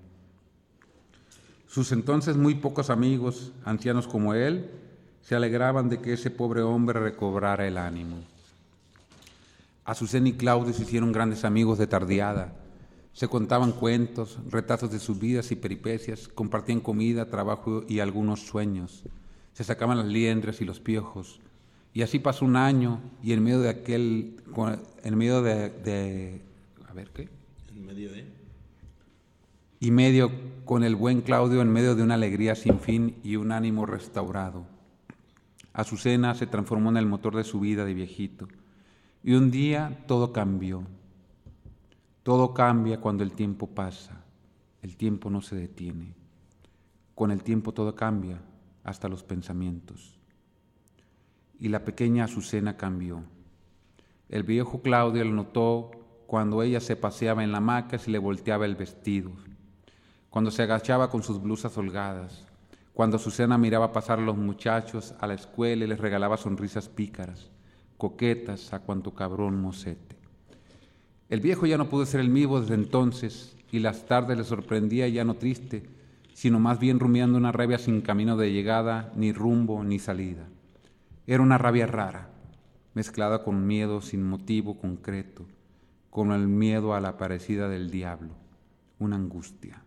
Sus entonces muy pocos amigos, ancianos como él, se alegraban de que ese pobre hombre recobrara el ánimo. Azucena y Claudio se hicieron grandes amigos de tardeada. Se contaban cuentos, retazos de sus vidas y peripecias, compartían comida, trabajo y algunos sueños. Se sacaban las liendres y los piojos. Y así pasó un año y en medio de aquel, en medio de, de a ver qué, En medio de... y medio con el buen Claudio en medio de una alegría sin fin y un ánimo restaurado. Azucena se transformó en el motor de su vida de viejito. Y un día todo cambió. Todo cambia cuando el tiempo pasa. El tiempo no se detiene. Con el tiempo todo cambia, hasta los pensamientos. Y la pequeña Azucena cambió. El viejo Claudio lo notó cuando ella se paseaba en la hamaca y se le volteaba el vestido, cuando se agachaba con sus blusas holgadas, cuando Azucena miraba pasar a los muchachos a la escuela y les regalaba sonrisas pícaras, coquetas a cuanto cabrón mocete. El viejo ya no pudo ser el mismo desde entonces y las tardes le sorprendía ya no triste, sino más bien rumiando una rabia sin camino de llegada, ni rumbo, ni salida. Era una rabia rara, mezclada con miedo sin motivo concreto, con el miedo a la aparecida del diablo, una angustia.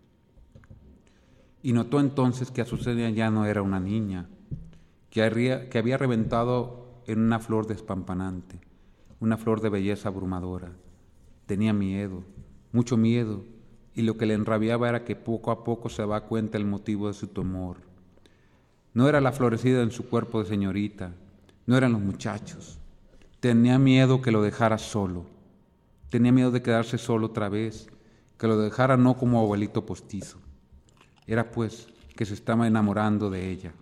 Y notó entonces que Azucena ya no era una niña, que había, que había reventado en una flor despampanante, una flor de belleza abrumadora. Tenía miedo, mucho miedo, y lo que le enrabiaba era que poco a poco se daba cuenta el motivo de su temor. No era la florecida en su cuerpo de señorita, no eran los muchachos. Tenía miedo que lo dejara solo, tenía miedo de quedarse solo otra vez, que lo dejara no como abuelito postizo. Era pues que se estaba enamorando de ella.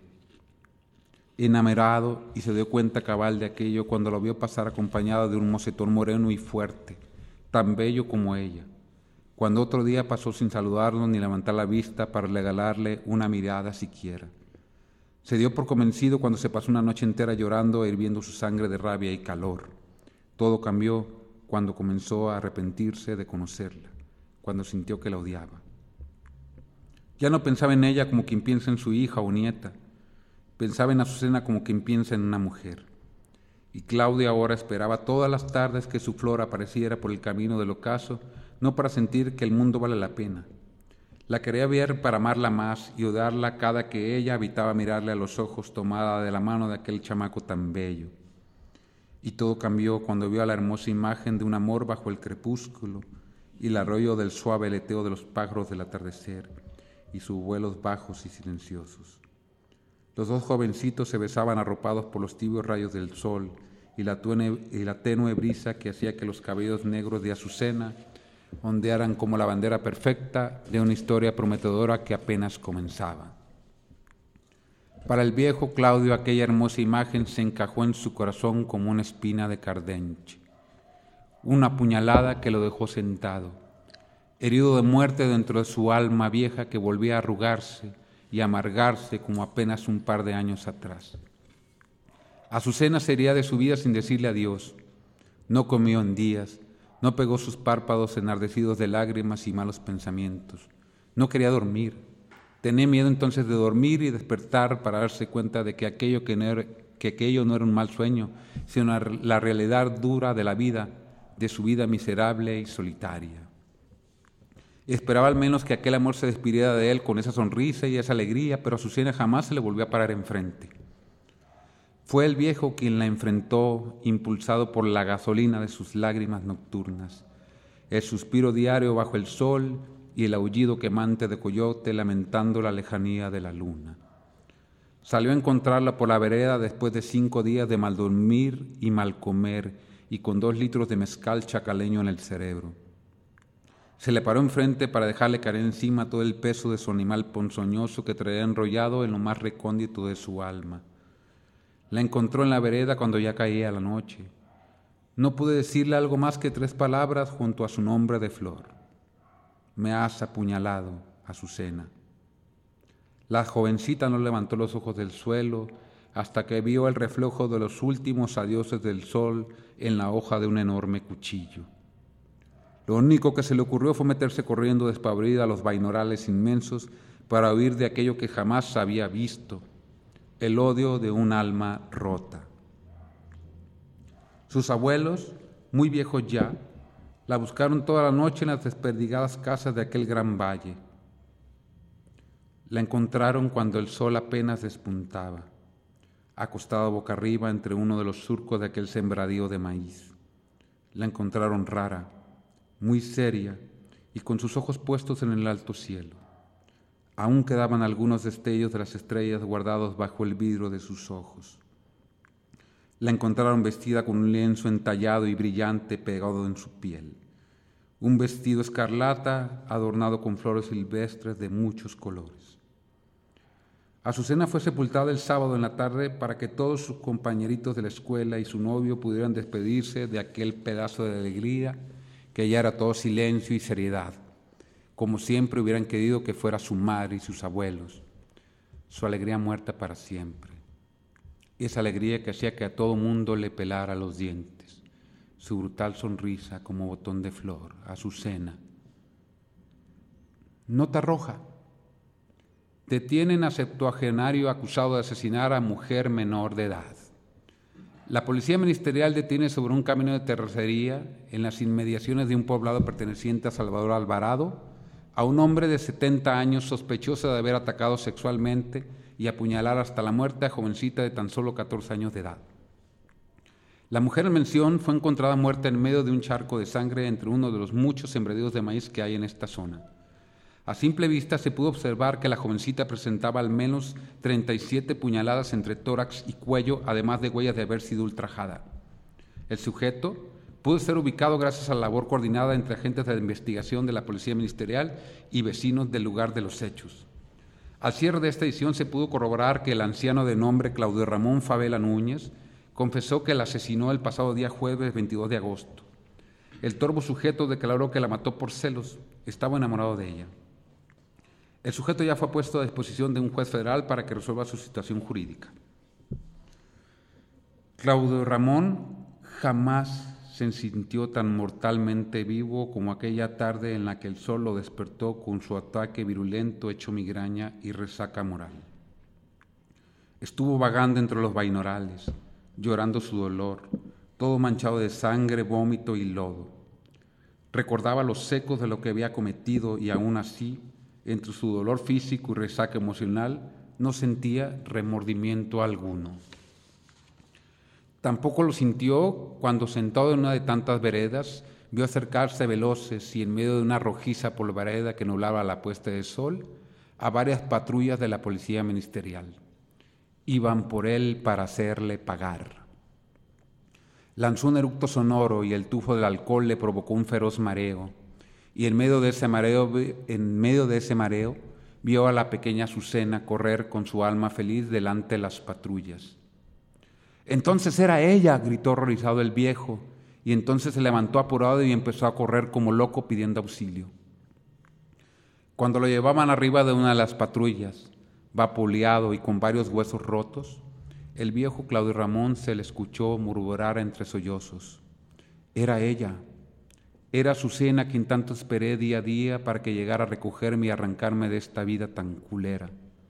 Enamorado, y se dio cuenta cabal de aquello cuando lo vio pasar acompañado de un mocetón moreno y fuerte, tan bello como ella, cuando otro día pasó sin saludarlo ni levantar la vista para regalarle una mirada siquiera. Se dio por convencido cuando se pasó una noche entera llorando e hirviendo su sangre de rabia y calor. Todo cambió cuando comenzó a arrepentirse de conocerla, cuando sintió que la odiaba. Ya no pensaba en ella como quien piensa en su hija o nieta, pensaba en Azucena como quien piensa en una mujer. Y Claudia ahora esperaba todas las tardes que su flor apareciera por el camino del ocaso, no para sentir que el mundo vale la pena. La quería ver para amarla más y odiarla cada que ella evitaba mirarle a los ojos tomada de la mano de aquel chamaco tan bello. Y todo cambió cuando vio a la hermosa imagen de un amor bajo el crepúsculo y el arroyo del suave aleteo de los pájaros del atardecer y sus vuelos bajos y silenciosos. Los dos jovencitos se besaban arropados por los tibios rayos del sol y la, tuene, y la tenue brisa que hacía que los cabellos negros de Azucena ondearan como la bandera perfecta de una historia prometedora que apenas comenzaba. Para el viejo Claudio aquella hermosa imagen se encajó en su corazón como una espina de cardenche, una puñalada que lo dejó sentado, herido de muerte dentro de su alma vieja que volvía a arrugarse y amargarse como apenas un par de años atrás. Azucena sería de su vida sin decirle adiós. No comió en días, No pegó sus párpados enardecidos de lágrimas y malos pensamientos. No quería dormir. Tenía miedo entonces de dormir y despertar para darse cuenta de que aquello, que no era, que aquello no era un mal sueño, sino la realidad dura de la vida, de su vida miserable y solitaria. Esperaba al menos que aquel amor se despidiera de él con esa sonrisa y esa alegría, pero Azucena jamás se le volvió a parar enfrente. Fue el viejo quien la enfrentó, impulsado por la gasolina de sus lágrimas nocturnas, el suspiro diario bajo el sol y el aullido quemante de coyote lamentando la lejanía de la luna. Salió a encontrarla por la vereda después de cinco días de mal dormir y mal comer y con dos litros de mezcal chacaleño en el cerebro. Se le paró enfrente para dejarle caer encima todo el peso de su animal ponzoñoso que traía enrollado en lo más recóndito de su alma. La encontró en la vereda cuando ya caía la noche. No pude decirle algo más que tres palabras junto a su nombre de flor. Me has apuñalado, Azucena. La jovencita no levantó los ojos del suelo hasta que vio el reflejo de los últimos adioses del sol en la hoja de un enorme cuchillo. Lo único que se le ocurrió fue meterse corriendo despavorida a los vainorales inmensos para huir de aquello que jamás había visto, el odio de un alma rota. Sus abuelos, muy viejos ya, la buscaron toda la noche en las desperdigadas casas de aquel gran valle. La encontraron cuando el sol apenas despuntaba, acostada boca arriba entre uno de los surcos de aquel sembradío de maíz. La encontraron rara, muy seria y con sus ojos puestos en el alto cielo. Aún quedaban algunos destellos de las estrellas guardados bajo el vidrio de sus ojos. La encontraron vestida con un lienzo entallado y brillante pegado en su piel. Un vestido escarlata adornado con flores silvestres de muchos colores. Azucena fue sepultada el sábado en la tarde para que todos sus compañeritos de la escuela y su novio pudieran despedirse de aquel pedazo de alegría que ya era todo silencio y seriedad, como siempre hubieran querido que fuera su madre y sus abuelos, su alegría muerta para siempre, esa alegría que hacía que a todo mundo le pelara los dientes, su brutal sonrisa como botón de flor, Azucena. Nota roja. Detienen a septuagenario acusado de asesinar a mujer menor de edad. La policía ministerial detiene sobre un camino de terracería en las inmediaciones de un poblado perteneciente a Salvador Alvarado a un hombre de setenta años sospechoso de haber atacado sexualmente y apuñalar hasta la muerte a jovencita de tan solo catorce años de edad. La mujer en mención fue encontrada muerta en medio de un charco de sangre entre uno de los muchos sembradíos de maíz que hay en esta zona. A simple vista se pudo observar que la jovencita presentaba al menos treinta y siete puñaladas entre tórax y cuello, además de huellas de haber sido ultrajada. El sujeto pudo ser ubicado gracias a la labor coordinada entre agentes de investigación de la Policía Ministerial y vecinos del lugar de los hechos. Al cierre de esta edición se pudo corroborar que el anciano de nombre Claudio Ramón Favela Núñez confesó que la asesinó el pasado día jueves veintidós de agosto. El torvo sujeto declaró que la mató por celos, estaba enamorado de ella. El sujeto ya fue puesto a disposición de un juez federal para que resuelva su situación jurídica. Claudio Ramón jamás se sintió tan mortalmente vivo como aquella tarde en la que el sol lo despertó con su ataque virulento hecho migraña y resaca moral. Estuvo vagando entre los vainorales, llorando su dolor, todo manchado de sangre, vómito y lodo. Recordaba los secos de lo que había cometido y aún así, entre su dolor físico y resaca emocional, no sentía remordimiento alguno. Tampoco lo sintió cuando, sentado en una de tantas veredas, vio acercarse veloces y en medio de una rojiza polvareda que nublaba la puesta de sol, a varias patrullas de la policía ministerial. Iban por él para hacerle pagar. Lanzó un eructo sonoro y el tufo del alcohol le provocó un feroz mareo. Y en medio de ese mareo, en medio de ese mareo, vio a la pequeña Azucena correr con su alma feliz delante de las patrullas. Entonces era ella, gritó horrorizado el viejo, y entonces se levantó apurado y empezó a correr como loco pidiendo auxilio. Cuando lo llevaban arriba de una de las patrullas, vapuleado y con varios huesos rotos, el viejo Claudio Ramón se le escuchó murmurar entre sollozos. Era ella, Era Azucena quien tanto esperé día a día para que llegara a recogerme y arrancarme de esta vida tan culera.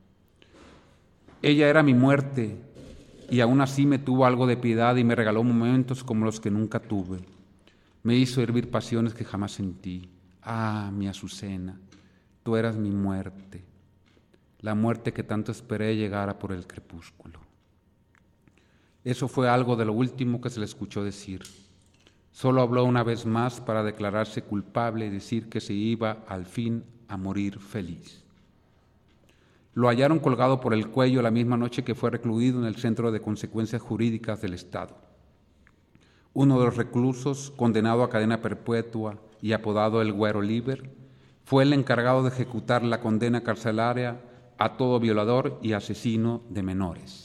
Ella era mi muerte y aún así me tuvo algo de piedad y me regaló momentos como los que nunca tuve. Me hizo hervir pasiones que jamás sentí. Ah, mi Azucena, tú eras mi muerte, la muerte que tanto esperé llegara por el crepúsculo. Eso fue algo de lo último que se le escuchó decir. Solo habló una vez más para declararse culpable y decir que se iba al fin a morir feliz. Lo hallaron colgado por el cuello la misma noche que fue recluido en el Centro de Consecuencias Jurídicas del Estado. Uno de los reclusos, condenado a cadena perpetua y apodado el Güero Liber, fue el encargado de ejecutar la condena carcelaria a todo violador y asesino de menores.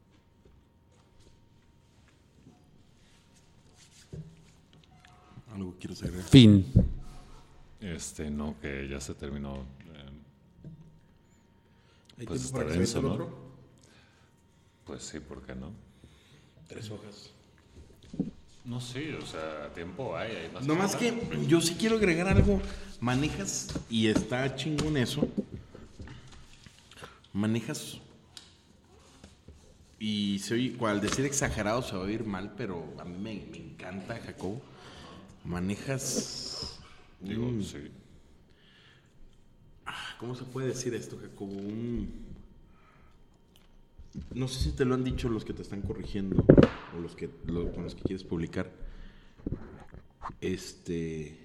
¿Algo quieres agregar? Fin. Este, no, que ya se terminó. eh, ¿Hay Pues tiempo está para que denso, se ¿no? vea el otro? Pues sí, ¿por qué no? Tres hojas. No, sí, o sea, tiempo hay, hay más. No más que yo sí quiero agregar algo. Manejas, y está chingón eso. Manejas, y se oye, al decir exagerado se va a oír mal, pero a mí me, me encanta, Jacobo. Manejas. Digo, un- sí. ¿Cómo se puede decir esto, Jacobo? Un, no sé si te lo han dicho los que te están corrigiendo o los que lo- con los que quieres publicar. Este,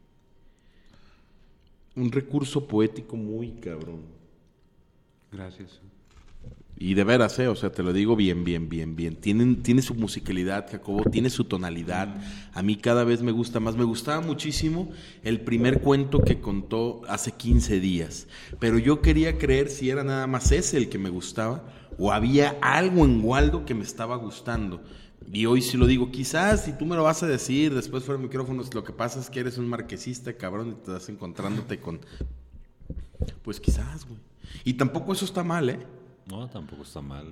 un recurso poético muy cabrón. Gracias. Y de veras, eh, o sea, te lo digo bien, bien, bien, bien. Tienen, tiene su musicalidad, Jacobo, tiene su tonalidad. A mí cada vez me gusta más. Me gustaba muchísimo el primer cuento que contó hace quince días. Pero yo quería creer si era nada más ese el que me gustaba o había algo en Waldo que me estaba gustando. Y hoy sí lo digo, quizás si tú me lo vas a decir después fuera de micrófonos, lo que pasa es que eres un marquesista, cabrón, y te estás encontrándote con... Pues quizás, güey. Y tampoco eso está mal, ¿eh? No, tampoco está mal.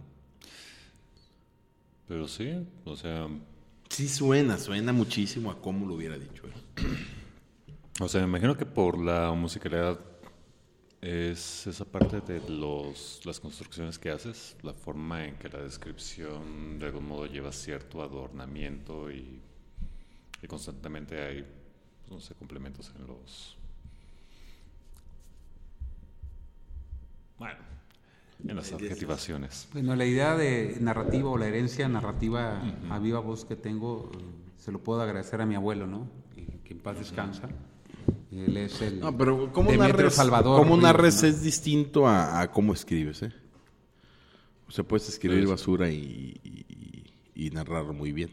Pero sí, o sea, Sí suena, suena muchísimo a cómo lo hubiera dicho él. o sea, me imagino que por la musicalidad es esa parte de los, las construcciones que haces, la forma en que la descripción de algún modo lleva cierto adornamiento y, y constantemente hay, no sé, complementos en los... Bueno, en las adjetivaciones. Bueno, la idea de narrativa o la herencia narrativa a viva voz que tengo, eh, se lo puedo agradecer a mi abuelo, ¿no? Y que en paz descansa. Él es el No, pero cómo Demetrio narres, Salvador cómo Ríos, narres ¿no? es distinto a, a cómo escribes, ¿eh? O sea, puedes escribir Sí, sí. basura y, y, y narrar muy bien.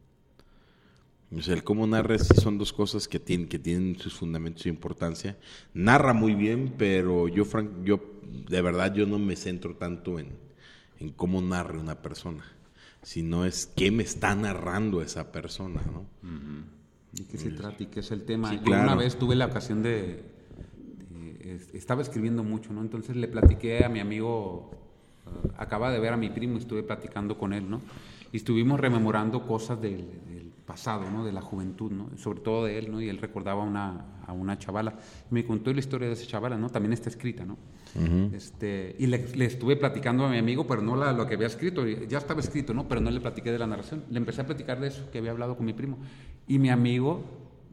O sea, el cómo narres sí son dos cosas que tienen, que tienen sus fundamentos y importancia. Narra muy bien, pero yo, Frank, yo de verdad yo no me centro tanto en, en cómo narre una persona, sino es qué me está narrando esa persona, ¿no? ¿De qué se trata y qué es el tema? Sí, Yo claro. una vez tuve la ocasión de, de- es- estaba escribiendo mucho, ¿no? Entonces le platiqué a mi amigo, eh, acaba de ver a mi primo, estuve platicando con él, ¿no? Y estuvimos rememorando cosas del, del pasado, ¿no? De la juventud, ¿no? Sobre todo de él, ¿no? Y él recordaba a una, a una chavala. Y me contó la historia de esa chavala, ¿no? También está escrita, ¿no? este, y le, le estuve platicando a mi amigo, pero no la, lo que había escrito. Ya estaba escrito, ¿no? Pero no le platiqué de la narración. Le empecé a platicar de eso, que había hablado con mi primo. Y mi amigo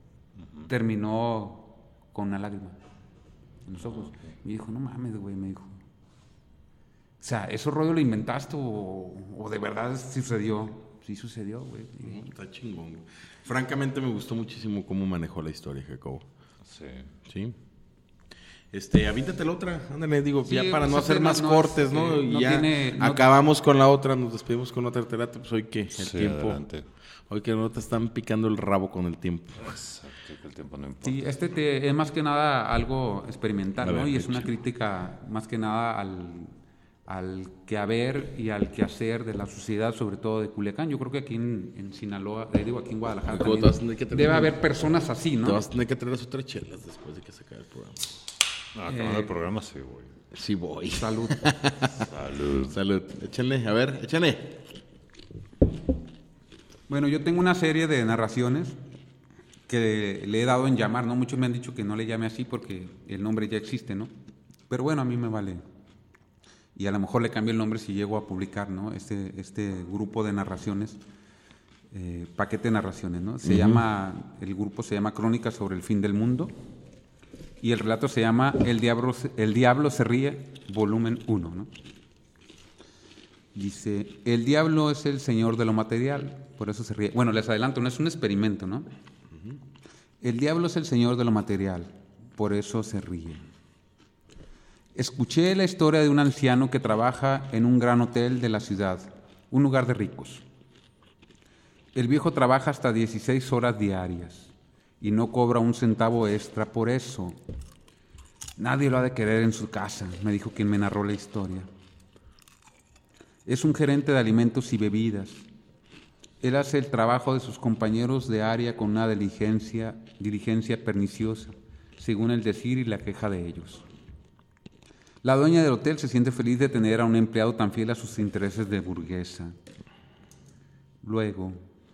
terminó con una lágrima en los ojos. Me dijo, no mames, güey, me dijo. O sea, ¿eso rollo lo inventaste o, o de verdad sí sucedió? Sí sucedió, güey. Y- Está chingón. Francamente me gustó muchísimo cómo manejó la historia, Jacobo. Sí. Sí. Este, avíntate la otra, ándale, digo, Sí, ya para pues no ese hacer tema más no es, cortes, ¿no? eh, Y no ya tiene- no- acabamos con la otra, nos despedimos con otra terapia, pues hoy que el Sí, tiempo, adelante. hoy que no te están picando el rabo con el tiempo. Exacto, que el tiempo no importa. Sí, este te- es más que nada algo experimental, A ¿no? ver, Y es una échale. crítica más que nada al, al quehaber y al quehacer de la sociedad, sobre todo de Culiacán. Yo creo que aquí en, en Sinaloa, eh, digo, aquí en Guadalajara Jacobo, también te vas a tener que debe terminar. haber personas así, Te ¿no? vas a tener que traer las otras chelas después de que se acabe el programa. No, acabando el programa sí, güey. Sí voy. Salud. Salud. Salud. Échenle, a ver, échenle. Bueno, yo tengo una serie de narraciones que le he dado en llamar, ¿no? Muchos me han dicho que no le llame así porque el nombre ya existe, ¿no? Pero bueno, a mí me vale. Y a lo mejor le cambio el nombre si llego a publicar, ¿no? Este, este grupo de narraciones, eh, paquete de narraciones, ¿no? Se Uh-huh. llama, el grupo se llama Crónicas sobre el fin del mundo y el relato se llama El Diablo, el Diablo se ríe, volumen uno, ¿no? Dice, el diablo es el señor de lo material, por eso se ríe. Bueno, les adelanto, no es un experimento, ¿no? El diablo es el señor de lo material, por eso se ríe. Escuché la historia de un anciano que trabaja en un gran hotel de la ciudad, un lugar de ricos. El viejo trabaja hasta dieciséis horas diarias y no cobra un centavo extra por eso. Nadie lo ha de querer en su casa, me dijo quien me narró la historia. Es un gerente de alimentos y bebidas. Él hace el trabajo de sus compañeros de área con una diligencia, diligencia perniciosa, según el decir y la queja de ellos. La dueña del hotel se siente feliz de tener a un empleado tan fiel a sus intereses de burguesa. Luego,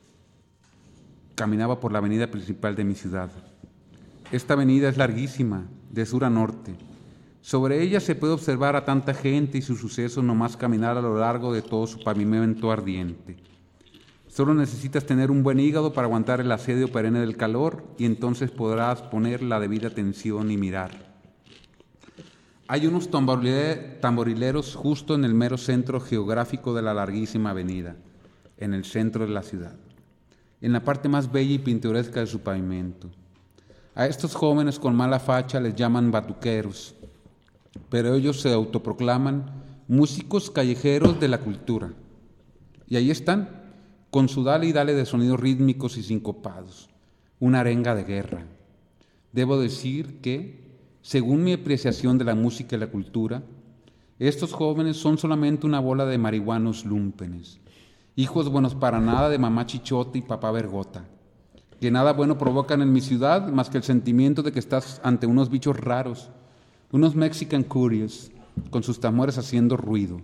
caminaba por la avenida principal de mi ciudad. Esta avenida es larguísima, de sur a norte. Sobre ella se puede observar a tanta gente y sus sucesos nomás caminar a lo largo de todo su pavimento ardiente. Solo necesitas tener un buen hígado para aguantar el asedio perenne del calor y entonces podrás poner la debida atención y mirar. Hay unos tamborile- tamborileros justo en el mero centro geográfico de la larguísima avenida, en el centro de la ciudad, en la parte más bella y pintoresca de su pavimento. A estos jóvenes con mala facha les llaman batuqueros, pero ellos se autoproclaman músicos callejeros de la cultura. Y ahí están, con su dale y dale de sonidos rítmicos y sincopados, una arenga de guerra. Debo decir que, según mi apreciación de la música y la cultura, estos jóvenes son solamente una bola de marihuanos lúmpenes, hijos buenos para nada de mamá chichota y papá vergota, que nada bueno provocan en mi ciudad más que el sentimiento de que estás ante unos bichos raros, unos Mexican Curious, con sus tambores haciendo ruido.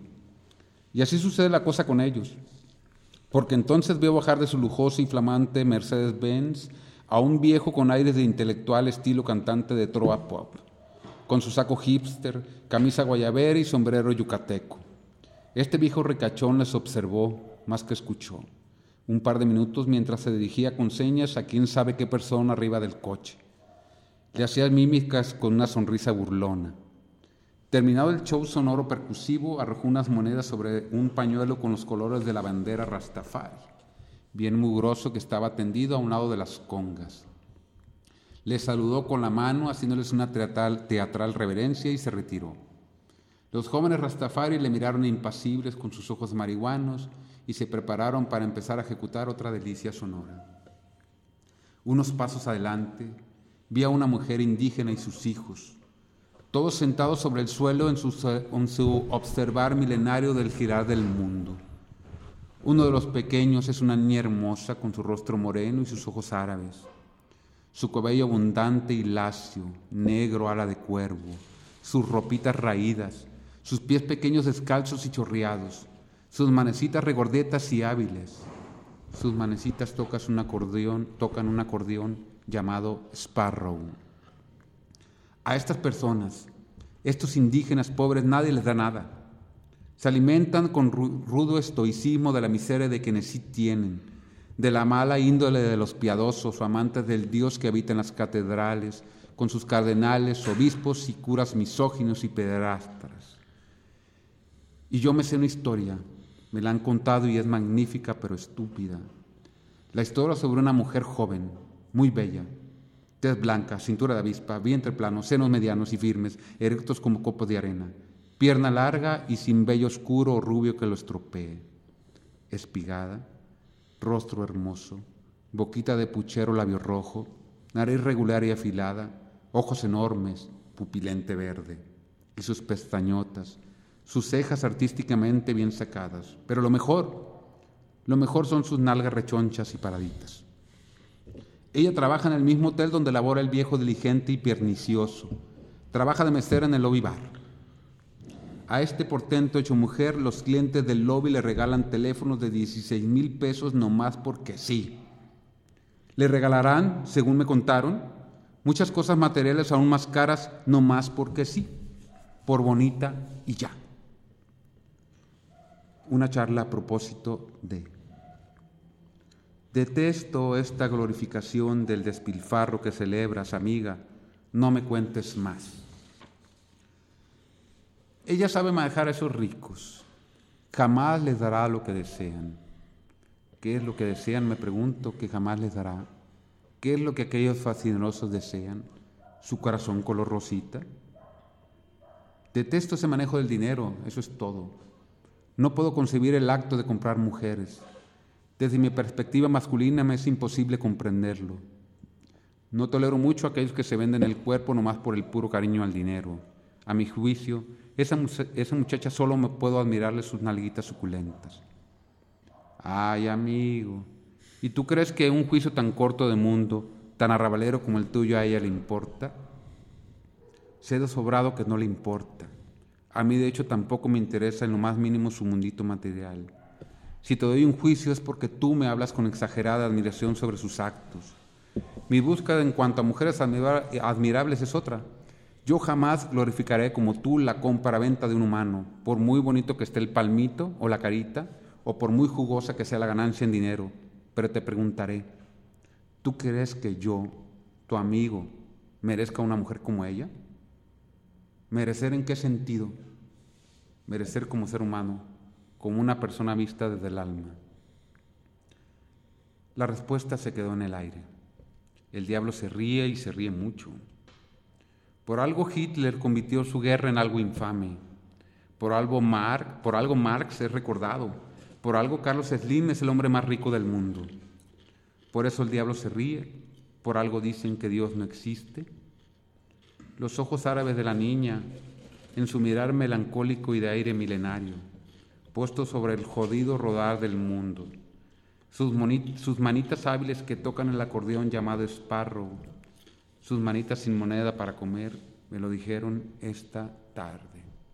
Y así sucede la cosa con ellos, porque entonces veo bajar de su lujoso y flamante Mercedes-Benz a un viejo con aires de intelectual estilo cantante de trova pop, con su saco hipster, camisa guayabera y sombrero yucateco. Este viejo ricachón les observó, más que escuchó, un par de minutos mientras se dirigía con señas a quién sabe qué persona arriba del coche. Le hacía mímicas con una sonrisa burlona. Terminado el show sonoro percusivo, arrojó unas monedas sobre un pañuelo con los colores de la bandera Rastafari, bien mugroso que estaba tendido a un lado de las congas. Le saludó con la mano, haciéndoles una teatral, teatral reverencia y se retiró. Los jóvenes Rastafari le miraron impasibles con sus ojos marihuanos y se prepararon para empezar a ejecutar otra delicia sonora. Unos pasos adelante, vi a una mujer indígena y sus hijos, todos sentados sobre el suelo en su, en su observar milenario del girar del mundo. Uno de los pequeños es una niña hermosa con su rostro moreno y sus ojos árabes, su cabello abundante y lacio, negro ala de cuervo, sus ropitas raídas, sus pies pequeños descalzos y chorreados, sus manecitas regordetas y hábiles. Sus manecitas tocan un acordeón, tocan un acordeón llamado Sparrow. A estas personas, estos indígenas pobres, nadie les da nada. Se alimentan con rudo estoicismo de la miseria de quienes sí tienen, de la mala índole de los piadosos o amantes del Dios que habita en las catedrales, con sus cardenales, obispos y curas misóginos y pederastas. Y yo me sé una historia, me la han contado y es magnífica pero estúpida. La historia sobre una mujer joven, muy bella, tez blanca, cintura de avispa, vientre plano, senos medianos y firmes, erectos como copos de arena, pierna larga y sin vello oscuro o rubio que lo estropee, espigada, rostro hermoso, boquita de puchero, labio rojo, nariz regular y afilada, ojos enormes, pupilente verde, y sus pestañotas, sus cejas artísticamente bien sacadas. Pero lo mejor, lo mejor son sus nalgas rechonchas y paraditas. Ella trabaja en el mismo hotel donde labora el viejo diligente y pernicioso. Trabaja de mesera en el lobby bar. A este portento hecho mujer, los clientes del lobby le regalan teléfonos de dieciséis mil pesos nomás porque sí. Le regalarán, según me contaron, muchas cosas materiales aún más caras, no más porque sí, por bonita y ya. Una charla a propósito de... Detesto esta glorificación del despilfarro que celebras, amiga, no me cuentes más. Ella sabe manejar a esos ricos, jamás les dará lo que desean. ¿Qué es lo que desean? Me pregunto, que jamás les dará. ¿Qué es lo que aquellos fascinosos desean? ¿Su corazón color rosita? Detesto ese manejo del dinero, eso es todo. No puedo concebir el acto de comprar mujeres. Desde mi perspectiva masculina me es imposible comprenderlo. No tolero mucho a aquellos que se venden el cuerpo nomás por el puro cariño al dinero. A mi juicio, esa, esa muchacha solo me puedo admirarle sus nalguitas suculentas. Ay, amigo, ¿y tú crees que un juicio tan corto de mundo, tan arrabalero como el tuyo, a ella le importa? Sé de sobrado que no le importa. A mí, de hecho, tampoco me interesa en lo más mínimo su mundito material. Si te doy un juicio es porque tú me hablas con exagerada admiración sobre sus actos. Mi búsqueda en cuanto a mujeres admira- admirables es otra. Yo jamás glorificaré como tú la compra-venta de un humano, por muy bonito que esté el palmito o la carita, o por muy jugosa que sea la ganancia en dinero. Pero te preguntaré, ¿tú crees que yo, tu amigo, merezca una mujer como ella? ¿Merecer en qué sentido? Merecer como ser humano, como una persona vista desde el alma. La respuesta se quedó en el aire. El diablo se ríe y se ríe mucho. Por algo Hitler convirtió su guerra en algo infame. Por algo, Mar, por algo Marx es recordado. Por algo Carlos Slim es el hombre más rico del mundo. Por eso el diablo se ríe. Por algo dicen que Dios no existe. Los ojos árabes de la niña, en su mirar melancólico y de aire milenario, puestos sobre el jodido rodar del mundo, sus, moni- sus manitas hábiles que tocan el acordeón llamado espárrago, sus manitas sin moneda para comer, me lo dijeron esta tarde.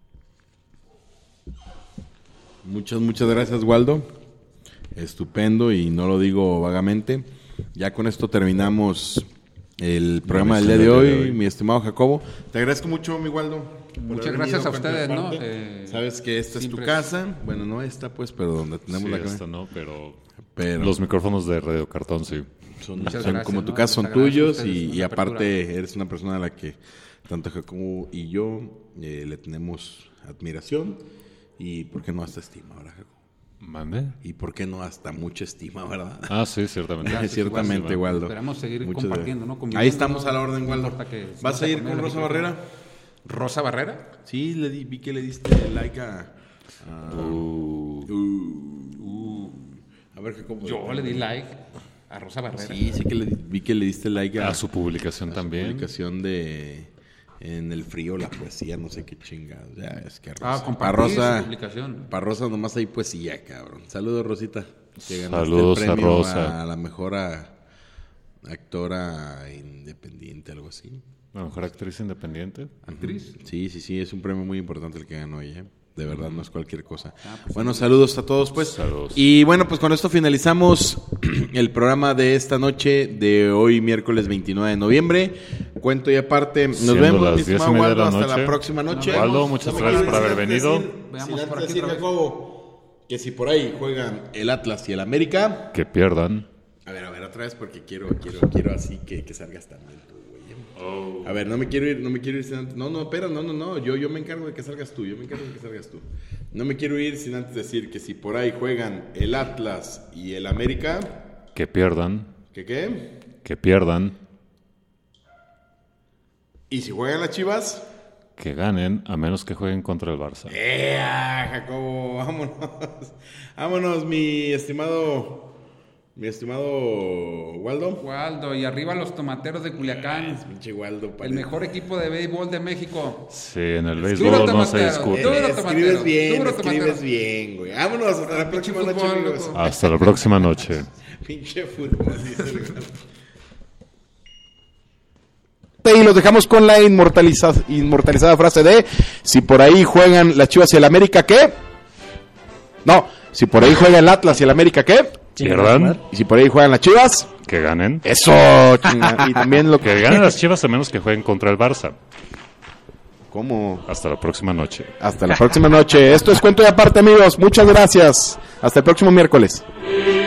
Muchas, muchas gracias, Waldo. Estupendo, y no lo digo vagamente. Ya con esto terminamos el programa del día de hoy, mi estimado Jacobo. Te agradezco mucho, mi Waldo. Muchas gracias a ustedes, ¿no? Eh, Sabes que esta es tu siempre casa. Bueno, no esta, pues, pero donde tenemos Sí, la casa. esta no, pero, Pero- los micrófonos de Radio Cartón, sí. Son, Muchas son gracias, como tu ¿no? casa, son Les agradezco a tuyos, ustedes y, una y aparte apertura. eres una persona a la que tanto Jacobo y yo eh, le tenemos admiración y, ¿por qué no hasta estima, verdad, Jacobo? ¿Mande? Y ¿por qué no hasta mucha estima, verdad? Ah, sí, ciertamente. Gracias, Ciertamente, igual, Waldo. Esperamos seguir Muchas compartiendo, gracias. ¿no? Conviviendo, Ahí estamos ¿no? a la orden, No Waldo. importa que ¿Vas se a ir meta con el Rosa micrófono. Barrera? ¿Rosa Barrera? Sí, le di, vi que le diste like a... a- Uh, Uh, a ver, Jacobo. Yo le di like a Rosa Barrera. Sí, sí que le, di- vi que le diste like a, a su publicación a su también. publicación de En el frío, la poesía, no sé qué chingados. Ya, es que Ah, Rosa. compartir Pa' Rosa, su publicación. pa' Rosa nomás hay poesía, cabrón. Saludos, Rosita. Que ganaste Saludos el a premio Rosa. A la mejor a- actora independiente, algo así. La mejor actriz independiente. ¿Actriz? Sí, sí, sí, es un premio muy importante el que ganó ella. De verdad, no es cualquier cosa. Ah, pues Bueno, saludos a todos, pues. Saludos. Y bueno, pues con esto finalizamos el programa de esta noche, de hoy, miércoles veintinueve de noviembre. Cuento y aparte, nos Siendo vemos, las mi diez y estimado media de Waldo, la hasta noche. la próxima noche. Nos Waldo, vemos. muchas No me gracias quiero por ir haber sin venido. antes decir- Veamos sin por antes aquí decir, otra vez. Jacobo, que si por ahí juegan el Atlas y el América. Que pierdan. A ver, a ver, otra vez, porque quiero, quiero, quiero así que, que salgas también tú, güey. A ver, no me quiero ir, no me quiero ir sin antes. No, no, espera, no, no, no. Yo, yo me encargo de que salgas tú, yo me encargo de que salgas tú. No me quiero ir sin antes decir que si por ahí juegan el Atlas y el América. Que pierdan. ¿Qué qué? Que pierdan. Y si juegan las Chivas. Que ganen, a menos que jueguen contra el Barça. ¡Ea, Jacobo! Vámonos. Vámonos, mi estimado. Mi estimado Waldo. Waldo, y arriba los tomateros de Culiacán. Pinche Waldo. El parece- mejor equipo de béisbol de México. Sí, en el Duro béisbol no se tomatero. discute. Duro Eh, tomatero. escribes bien, Duro escribes tomatero. bien, güey. Vámonos, hasta la Pinche próxima noche, fútbol, amigos. loco. Hasta la próxima noche. Pinche fútbol, dice el güey. Y los dejamos con la inmortaliza- inmortalizada frase de: si por ahí juegan las Chivas y el América, ¿qué? No, si por ahí juega el Atlas y el América, ¿qué? Pierdan, Y si por ahí juegan las Chivas, que ganen. eso, chinga. Y también lo Que que... ganen las Chivas a menos que jueguen contra el Barça. ¿Cómo? Hasta la próxima noche. Hasta la próxima noche. Esto es Cuento y Aparte, amigos. Muchas gracias. Hasta el próximo miércoles.